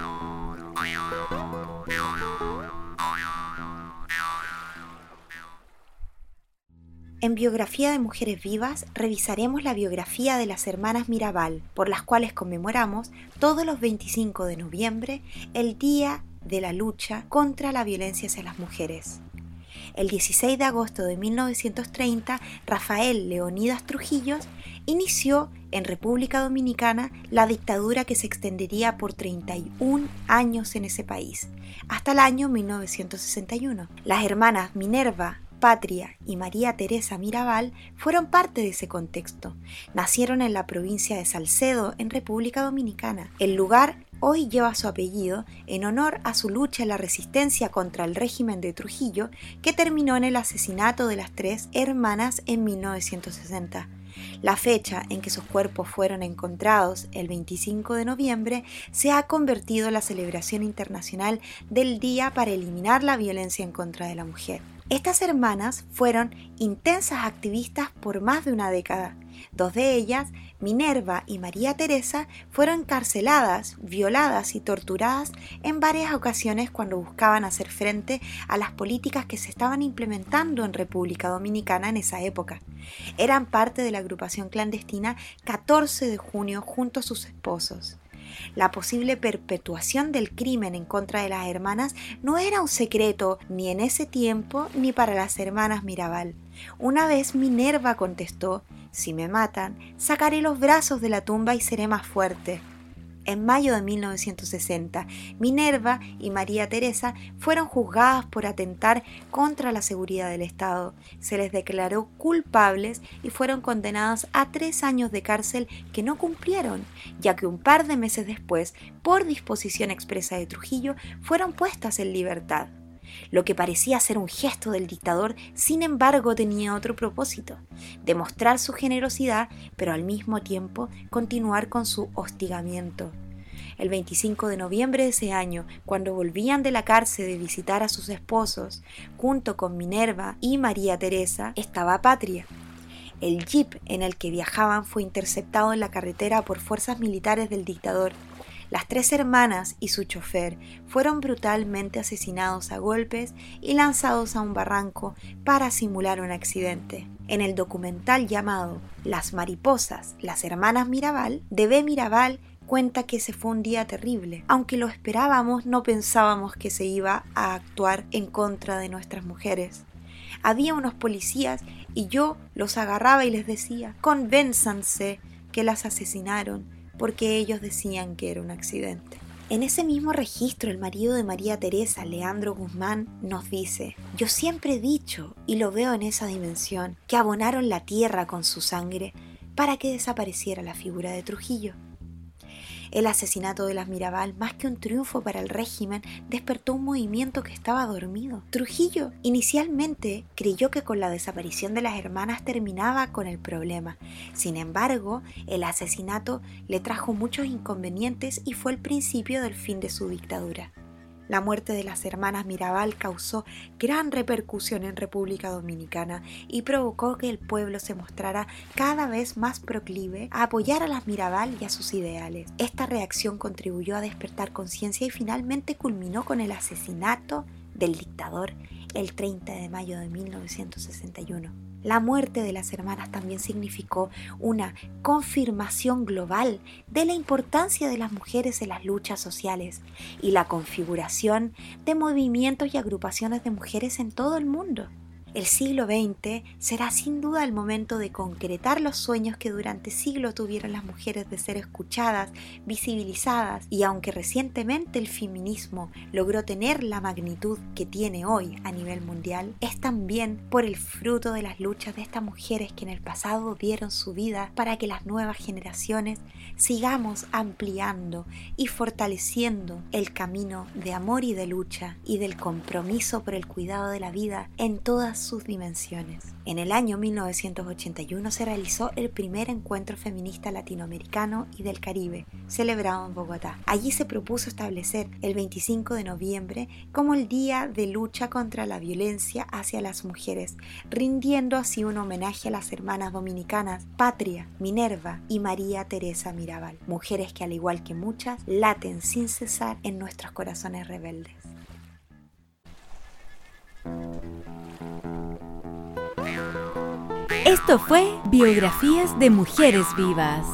En Biografía de Mujeres Vivas revisaremos la biografía de las hermanas Mirabal, por las cuales conmemoramos todos los veinticinco de noviembre el Día de la Lucha contra la Violencia hacia las Mujeres. El dieciséis de agosto de mil novecientos treinta, Rafael Leónidas Trujillo inició en República Dominicana la dictadura que se extendería por treinta y un años en ese país, hasta el año mil novecientos sesenta y uno. Las hermanas Minerva, Patria y María Teresa Mirabal fueron parte de ese contexto. Nacieron en la provincia de Salcedo, en República Dominicana. El lugar hoy lleva su apellido en honor a su lucha en la resistencia contra el régimen de Trujillo, que terminó en el asesinato de las tres hermanas en mil novecientos sesenta. La fecha en que sus cuerpos fueron encontrados, el veinticinco de noviembre, se ha convertido en la celebración internacional del Día para eliminar la violencia en contra de la mujer. Estas hermanas fueron intensas activistas por más de una década. Dos de ellas, Minerva y María Teresa, fueron encarceladas, violadas y torturadas en varias ocasiones cuando buscaban hacer frente a las políticas que se estaban implementando en República Dominicana en esa época. Eran parte de la agrupación clandestina catorce de junio junto a sus esposos. La posible perpetuación del crimen en contra de las hermanas no era un secreto ni en ese tiempo ni para las hermanas Mirabal. Una vez Minerva contestó: «Si me matan, sacaré los brazos de la tumba y seré más fuerte». En mayo de mil novecientos sesenta, Minerva y María Teresa fueron juzgadas por atentar contra la seguridad del Estado. Se les declaró culpables y fueron condenadas a tres años de cárcel que no cumplieron, ya que un par de meses después, por disposición expresa de Trujillo, fueron puestas en libertad. Lo que parecía ser un gesto del dictador, sin embargo, tenía otro propósito: demostrar su generosidad, pero al mismo tiempo continuar con su hostigamiento. El veinticinco de noviembre de ese año, cuando volvían de la cárcel de visitar a sus esposos, junto con Minerva y María Teresa, estaba Patria. El jeep en el que viajaban fue interceptado en la carretera por fuerzas militares del dictador. Las tres hermanas y su chofer fueron brutalmente asesinados a golpes y lanzados a un barranco para simular un accidente. En el documental llamado Las mariposas, las hermanas Mirabal, de B. Mirabal cuenta que ese fue un día terrible. Aunque lo esperábamos, no pensábamos que se iba a actuar en contra de nuestras mujeres. Había unos policías y yo los agarraba y les decía: «Convénzanse que las asesinaron», porque ellos decían que era un accidente. En ese mismo registro, el marido de María Teresa, Leandro Guzmán, nos dice: «Yo siempre he dicho, y lo veo en esa dimensión, que abonaron la tierra con su sangre para que desapareciera la figura de Trujillo». El asesinato de las Mirabal, más que un triunfo para el régimen, despertó un movimiento que estaba dormido. Trujillo inicialmente creyó que con la desaparición de las hermanas terminaba con el problema. Sin embargo, el asesinato le trajo muchos inconvenientes y fue el principio del fin de su dictadura. La muerte de las hermanas Mirabal causó gran repercusión en República Dominicana y provocó que el pueblo se mostrara cada vez más proclive a apoyar a las Mirabal y a sus ideales. Esta reacción contribuyó a despertar conciencia y finalmente culminó con el asesinato del dictador el treinta de mayo de mil novecientos sesenta y uno. La muerte de las hermanas también significó una confirmación global de la importancia de las mujeres en las luchas sociales y la configuración de movimientos y agrupaciones de mujeres en todo el mundo. El siglo veinte será sin duda el momento de concretar los sueños que durante siglos tuvieron las mujeres de ser escuchadas, visibilizadas, y aunque recientemente el feminismo logró tener la magnitud que tiene hoy a nivel mundial, es también por el fruto de las luchas de estas mujeres que en el pasado dieron su vida para que las nuevas generaciones sigamos ampliando y fortaleciendo el camino de amor y de lucha y del compromiso por el cuidado de la vida en todas sus dimensiones. En el año mil novecientos ochenta y uno se realizó el primer encuentro feminista latinoamericano y del Caribe, celebrado en Bogotá. Allí se propuso establecer el veinticinco de noviembre como el día de lucha contra la violencia hacia las mujeres, rindiendo así un homenaje a las hermanas dominicanas Patria, Minerva y María Teresa Mirabal, mujeres que al igual que muchas laten sin cesar en nuestros corazones rebeldes. Esto fue Biografías de Mujeres Vivas.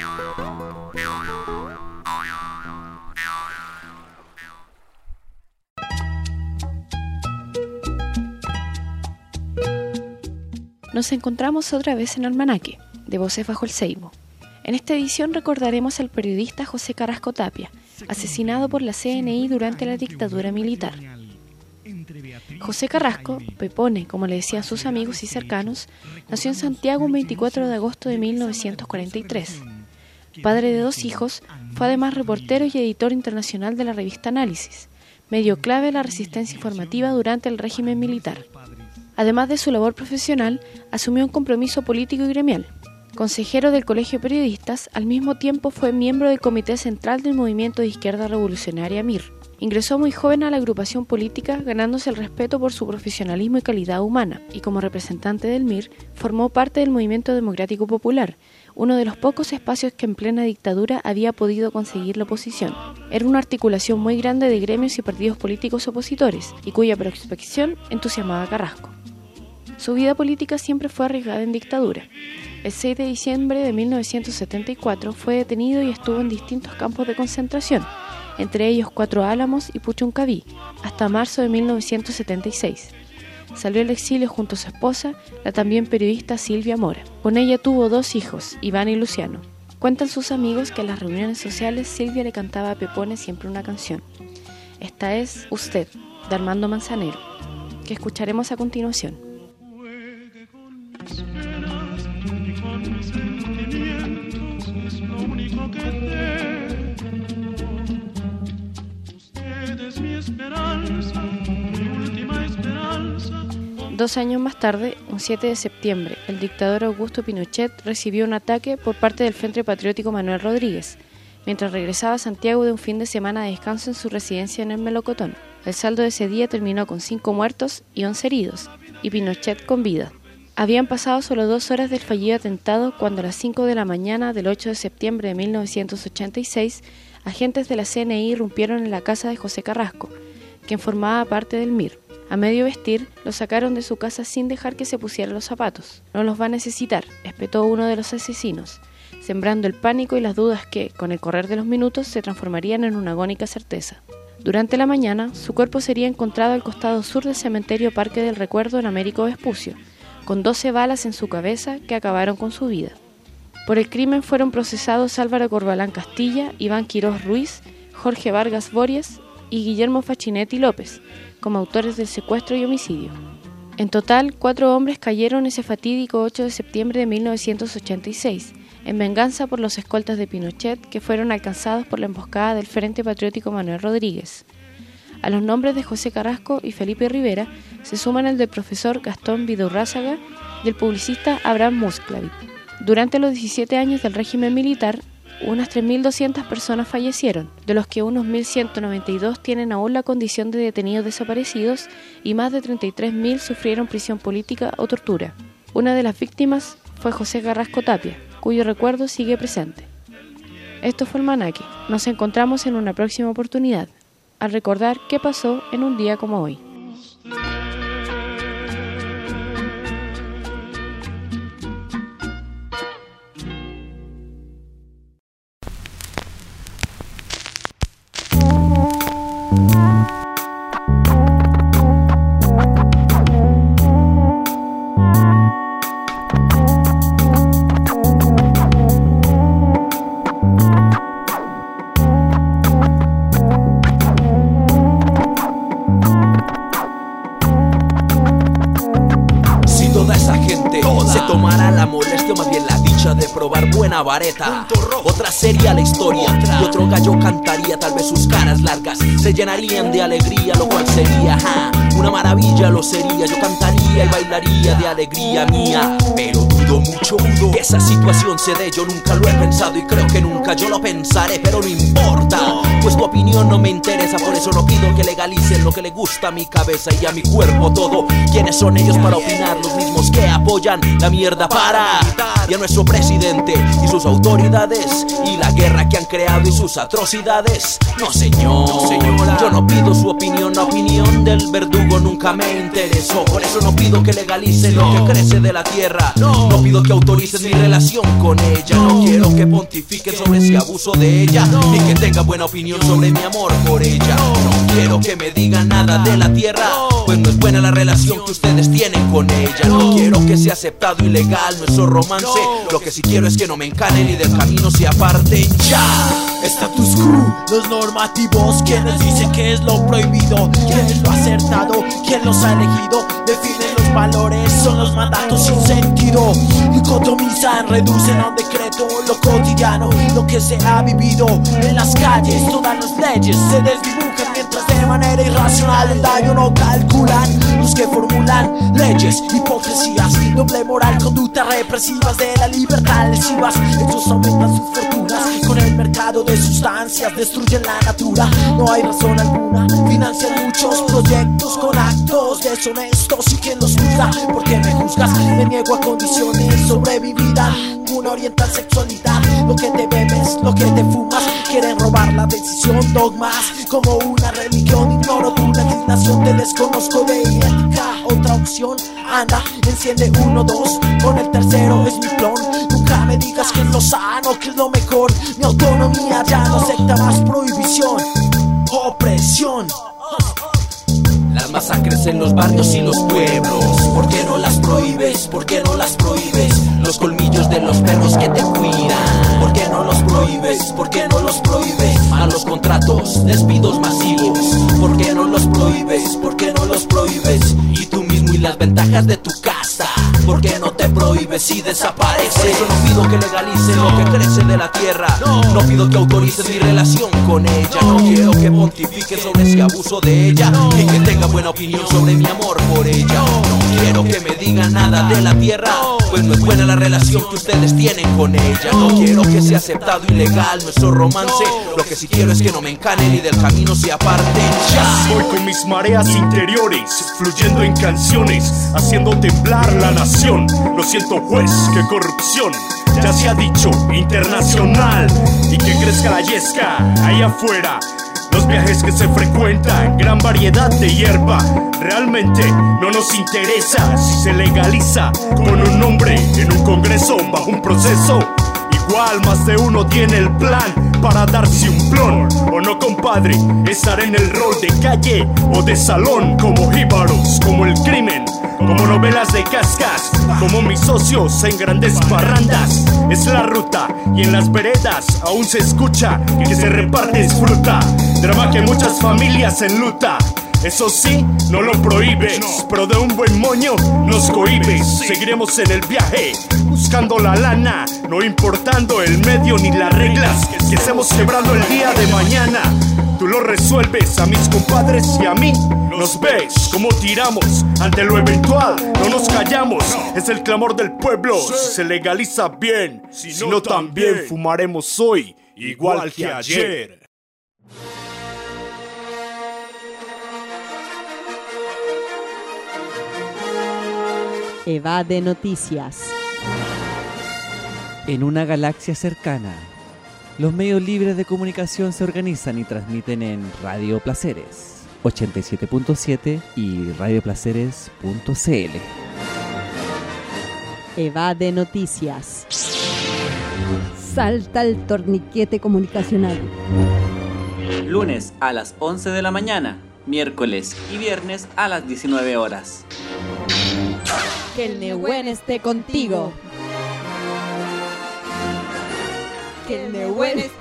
Nos encontramos otra vez en Almanaque, de Voces Bajo el Ceibo. En esta edición recordaremos al periodista José Carrasco Tapia, asesinado por la C N I durante la dictadura militar. José Carrasco, Pepone, como le decían sus amigos y cercanos, nació en Santiago un veinticuatro de agosto de mil novecientos cuarenta y tres. Padre de dos hijos, fue además reportero y editor internacional de la revista Análisis, medio clave de la resistencia informativa durante el régimen militar. Además de su labor profesional, asumió un compromiso político y gremial. Consejero del Colegio de Periodistas, al mismo tiempo fue miembro del Comité Central del Movimiento de Izquierda Revolucionaria M I R. Ingresó muy joven a la agrupación política, ganándose el respeto por su profesionalismo y calidad humana, y como representante del M I R, formó parte del Movimiento Democrático Popular, uno de los pocos espacios que en plena dictadura había podido conseguir la oposición. Era una articulación muy grande de gremios y partidos políticos opositores, y cuya prospección entusiasmaba a Carrasco. Su vida política siempre fue arriesgada en dictadura. El seis de diciembre de mil novecientos setenta y cuatro fue detenido y estuvo en distintos campos de concentración, entre ellos Cuatro Álamos y Puchuncaví, hasta marzo de mil novecientos setenta y seis. Salió al exilio junto a su esposa, la también periodista Silvia Mora. Con ella tuvo dos hijos, Iván y Luciano. Cuentan sus amigos que en las reuniones sociales Silvia le cantaba a Pepone siempre una canción. Esta es Usted, de Armando Manzanero, que escucharemos a continuación. Dos años más tarde, un siete de septiembre, el dictador Augusto Pinochet recibió un ataque por parte del Frente Patriótico Manuel Rodríguez, mientras regresaba a Santiago de un fin de semana de descanso en su residencia en el Melocotón. El saldo de ese día terminó con cinco muertos y once heridos, y Pinochet con vida. Habían pasado solo dos horas del fallido atentado cuando a las cinco de la mañana del ocho de septiembre de mil novecientos ochenta y seis, agentes de la C N I irrumpieron en la casa de José Carrasco, quien formaba parte del M I R. A medio vestir, lo sacaron de su casa sin dejar que se pusiera los zapatos. No los va a necesitar, espetó uno de los asesinos, sembrando el pánico y las dudas que, con el correr de los minutos, se transformarían en una agónica certeza. Durante la mañana, su cuerpo sería encontrado al costado sur del cementerio Parque del Recuerdo en Américo Vespucio, con doce balas en su cabeza que acabaron con su vida. Por el crimen fueron procesados Álvaro Corbalán Castilla, Iván Quirós Ruiz, Jorge Vargas Bories y Guillermo Fachinetti López, como autores del secuestro y homicidio. En total, cuatro hombres cayeron ese fatídico ocho de septiembre de mil novecientos ochenta y seis, en venganza por los escoltas de Pinochet que fueron alcanzados por la emboscada del Frente Patriótico Manuel Rodríguez. A los nombres de José Carrasco y Felipe Rivera se suman el del profesor Gastón Vidorrázaga y el publicista Abraham Musclavit. Durante los diecisiete años del régimen militar, unas tres mil doscientas personas fallecieron, de los que unos mil ciento noventa y dos tienen aún la condición de detenidos desaparecidos y más de treinta y tres mil sufrieron prisión política o tortura. Una de las víctimas fue José Carrasco Tapia, cuyo recuerdo sigue presente. Esto fue Almanaque. Nos encontramos en una próxima oportunidad, al recordar qué pasó en un día como hoy. una vareta. Otra sería la historia y otro gallo cantaría. Tal vez sus caras largas se llenarían de alegría, lo cual sería ja, una maravilla lo sería. Yo cantaría y bailaría de alegría mía, pero dudo mucho dudo que esa situación se dé. Yo nunca lo he pensado y creo que nunca yo lo pensaré, pero no importa, pues tu opinión no me interesa. Por eso no pido que legalicen lo que le gusta a mi cabeza y a mi cuerpo todo. ¿Quiénes son ellos para opinar? Los mismos que apoyan la mierda para y a nuestro presidente y sus autoridades y la guerra que han creado y sus atrocidades. No señor, no señora, yo no pido su opinión, la opinión del verdugo nunca me interesó. Por eso no pido que legalicen lo que crece de la tierra. No, no pido que autoricen mi relación con ella. No quiero que pontifiquen sobre ese abuso de ella, ni que tenga buena opinión sobre mi amor por ella. No quiero que me digan nada de la tierra, pues no es buena la relación que ustedes tienen con ella. No quiero que sea aceptado ilegal nuestro romance. Lo que sí quiero es que no me encanen y del camino se aparten ya. Status quo, los normativos, quienes dicen que es lo prohibido, quién es lo acertado, quién los ha elegido, definen los valores, son los mandatos sin sentido, dicotomizan, reducen a un decreto lo cotidiano, lo que se ha vivido en las calles. Todas las leyes se desdibujan mientras de manera irracional el daño no calculan los que formulan leyes, hipocresías, doble moral, conductas represivas de la libertad lesivas. Estos aumentan sus fortunas con el mercado de sustancias, destruyen la natura, no hay razón alguna, financian muchos proyectos con actos deshonestos. ¿Y quién los juzga? ¿Por qué me juzgas? Me niego a condiciones sobre mi vida, una oriental sexualidad, lo que te bebes, lo que te fumas, quieren robar la decisión, dogmas como una religión. Ignoro tu legislación, te desconozco de ética. Otra opción, anda, enciende uno, dos, con el tercero es mi plan. Nunca me digas que es lo sano, que es lo mejor. Mi autonomía ya no acepta más prohibición, opresión. Las masacres en los barrios y los pueblos, ¿por qué no las prohíbes? ¿Por qué no las prohíbes? Los colmillos de los perros que te cuidan, ¿por qué no los prohíbes? ¿Por qué no los prohíbes? Malos contratos, despidos masivos, ¿por qué no los prohíbes? ¿Por qué no los prohíbes? Y tú mismo y las ventajas de tu casa, ¿por qué no te prohíbes y desapareces? Por eso no pido que legalicen lo que crece de la tierra, no pido que autoricen mi relación con ella. No quiero que pontifiquen sobre ese abuso de ella, y que tenga buena opinión sobre mi amor por ella. No quiero que me digan nada de la tierra, pues no es buena la relación que ustedes tienen con ella. No quiero que sea aceptado ilegal nuestro romance, lo que sí quiero es que no me encanen y del camino se aparten ya. Voy con mis mareas interiores, fluyendo en canciones, haciendo temblar la nación. Lo siento juez, qué corrupción, ya se ha dicho, internacional. Y que crezca la yesca ahí afuera, los viajes que se frecuentan, gran variedad de hierba. Realmente no nos interesa si se legaliza con un nombre en un congreso bajo un proceso. Igual más de uno tiene el plan para darse un plon. O no, compadre, estar en el rol de calle o de salón, como jíbaros, como el crimen, como novelas de cascas, como mis socios en grandes parrandas. Es la ruta y en las veredas aún se escucha que se reparte fruta, drama que muchas familias enluta. Eso sí, no lo prohíbes, pero de un buen moño nos cohibes. Seguiremos en el viaje, buscando la lana, no importando el medio ni las reglas que estemos quebrando el día de mañana. Tú lo resuelves, a mis compadres y a mí nos ves como tiramos ante lo eventual, no nos callamos, es el clamor del pueblo. Si se legaliza bien, si no también fumaremos hoy, igual que ayer. Evade Noticias. En una galaxia cercana, los medios libres de comunicación se organizan y transmiten en Radio Placeres ochenta y siete punto siete y radio placeres punto c l. Evade Noticias. Salta el torniquete comunicacional. Lunes a las once de la mañana, miércoles y viernes a las diecinueve horas. Que el Nehuen esté contigo. Que el Nehuen esté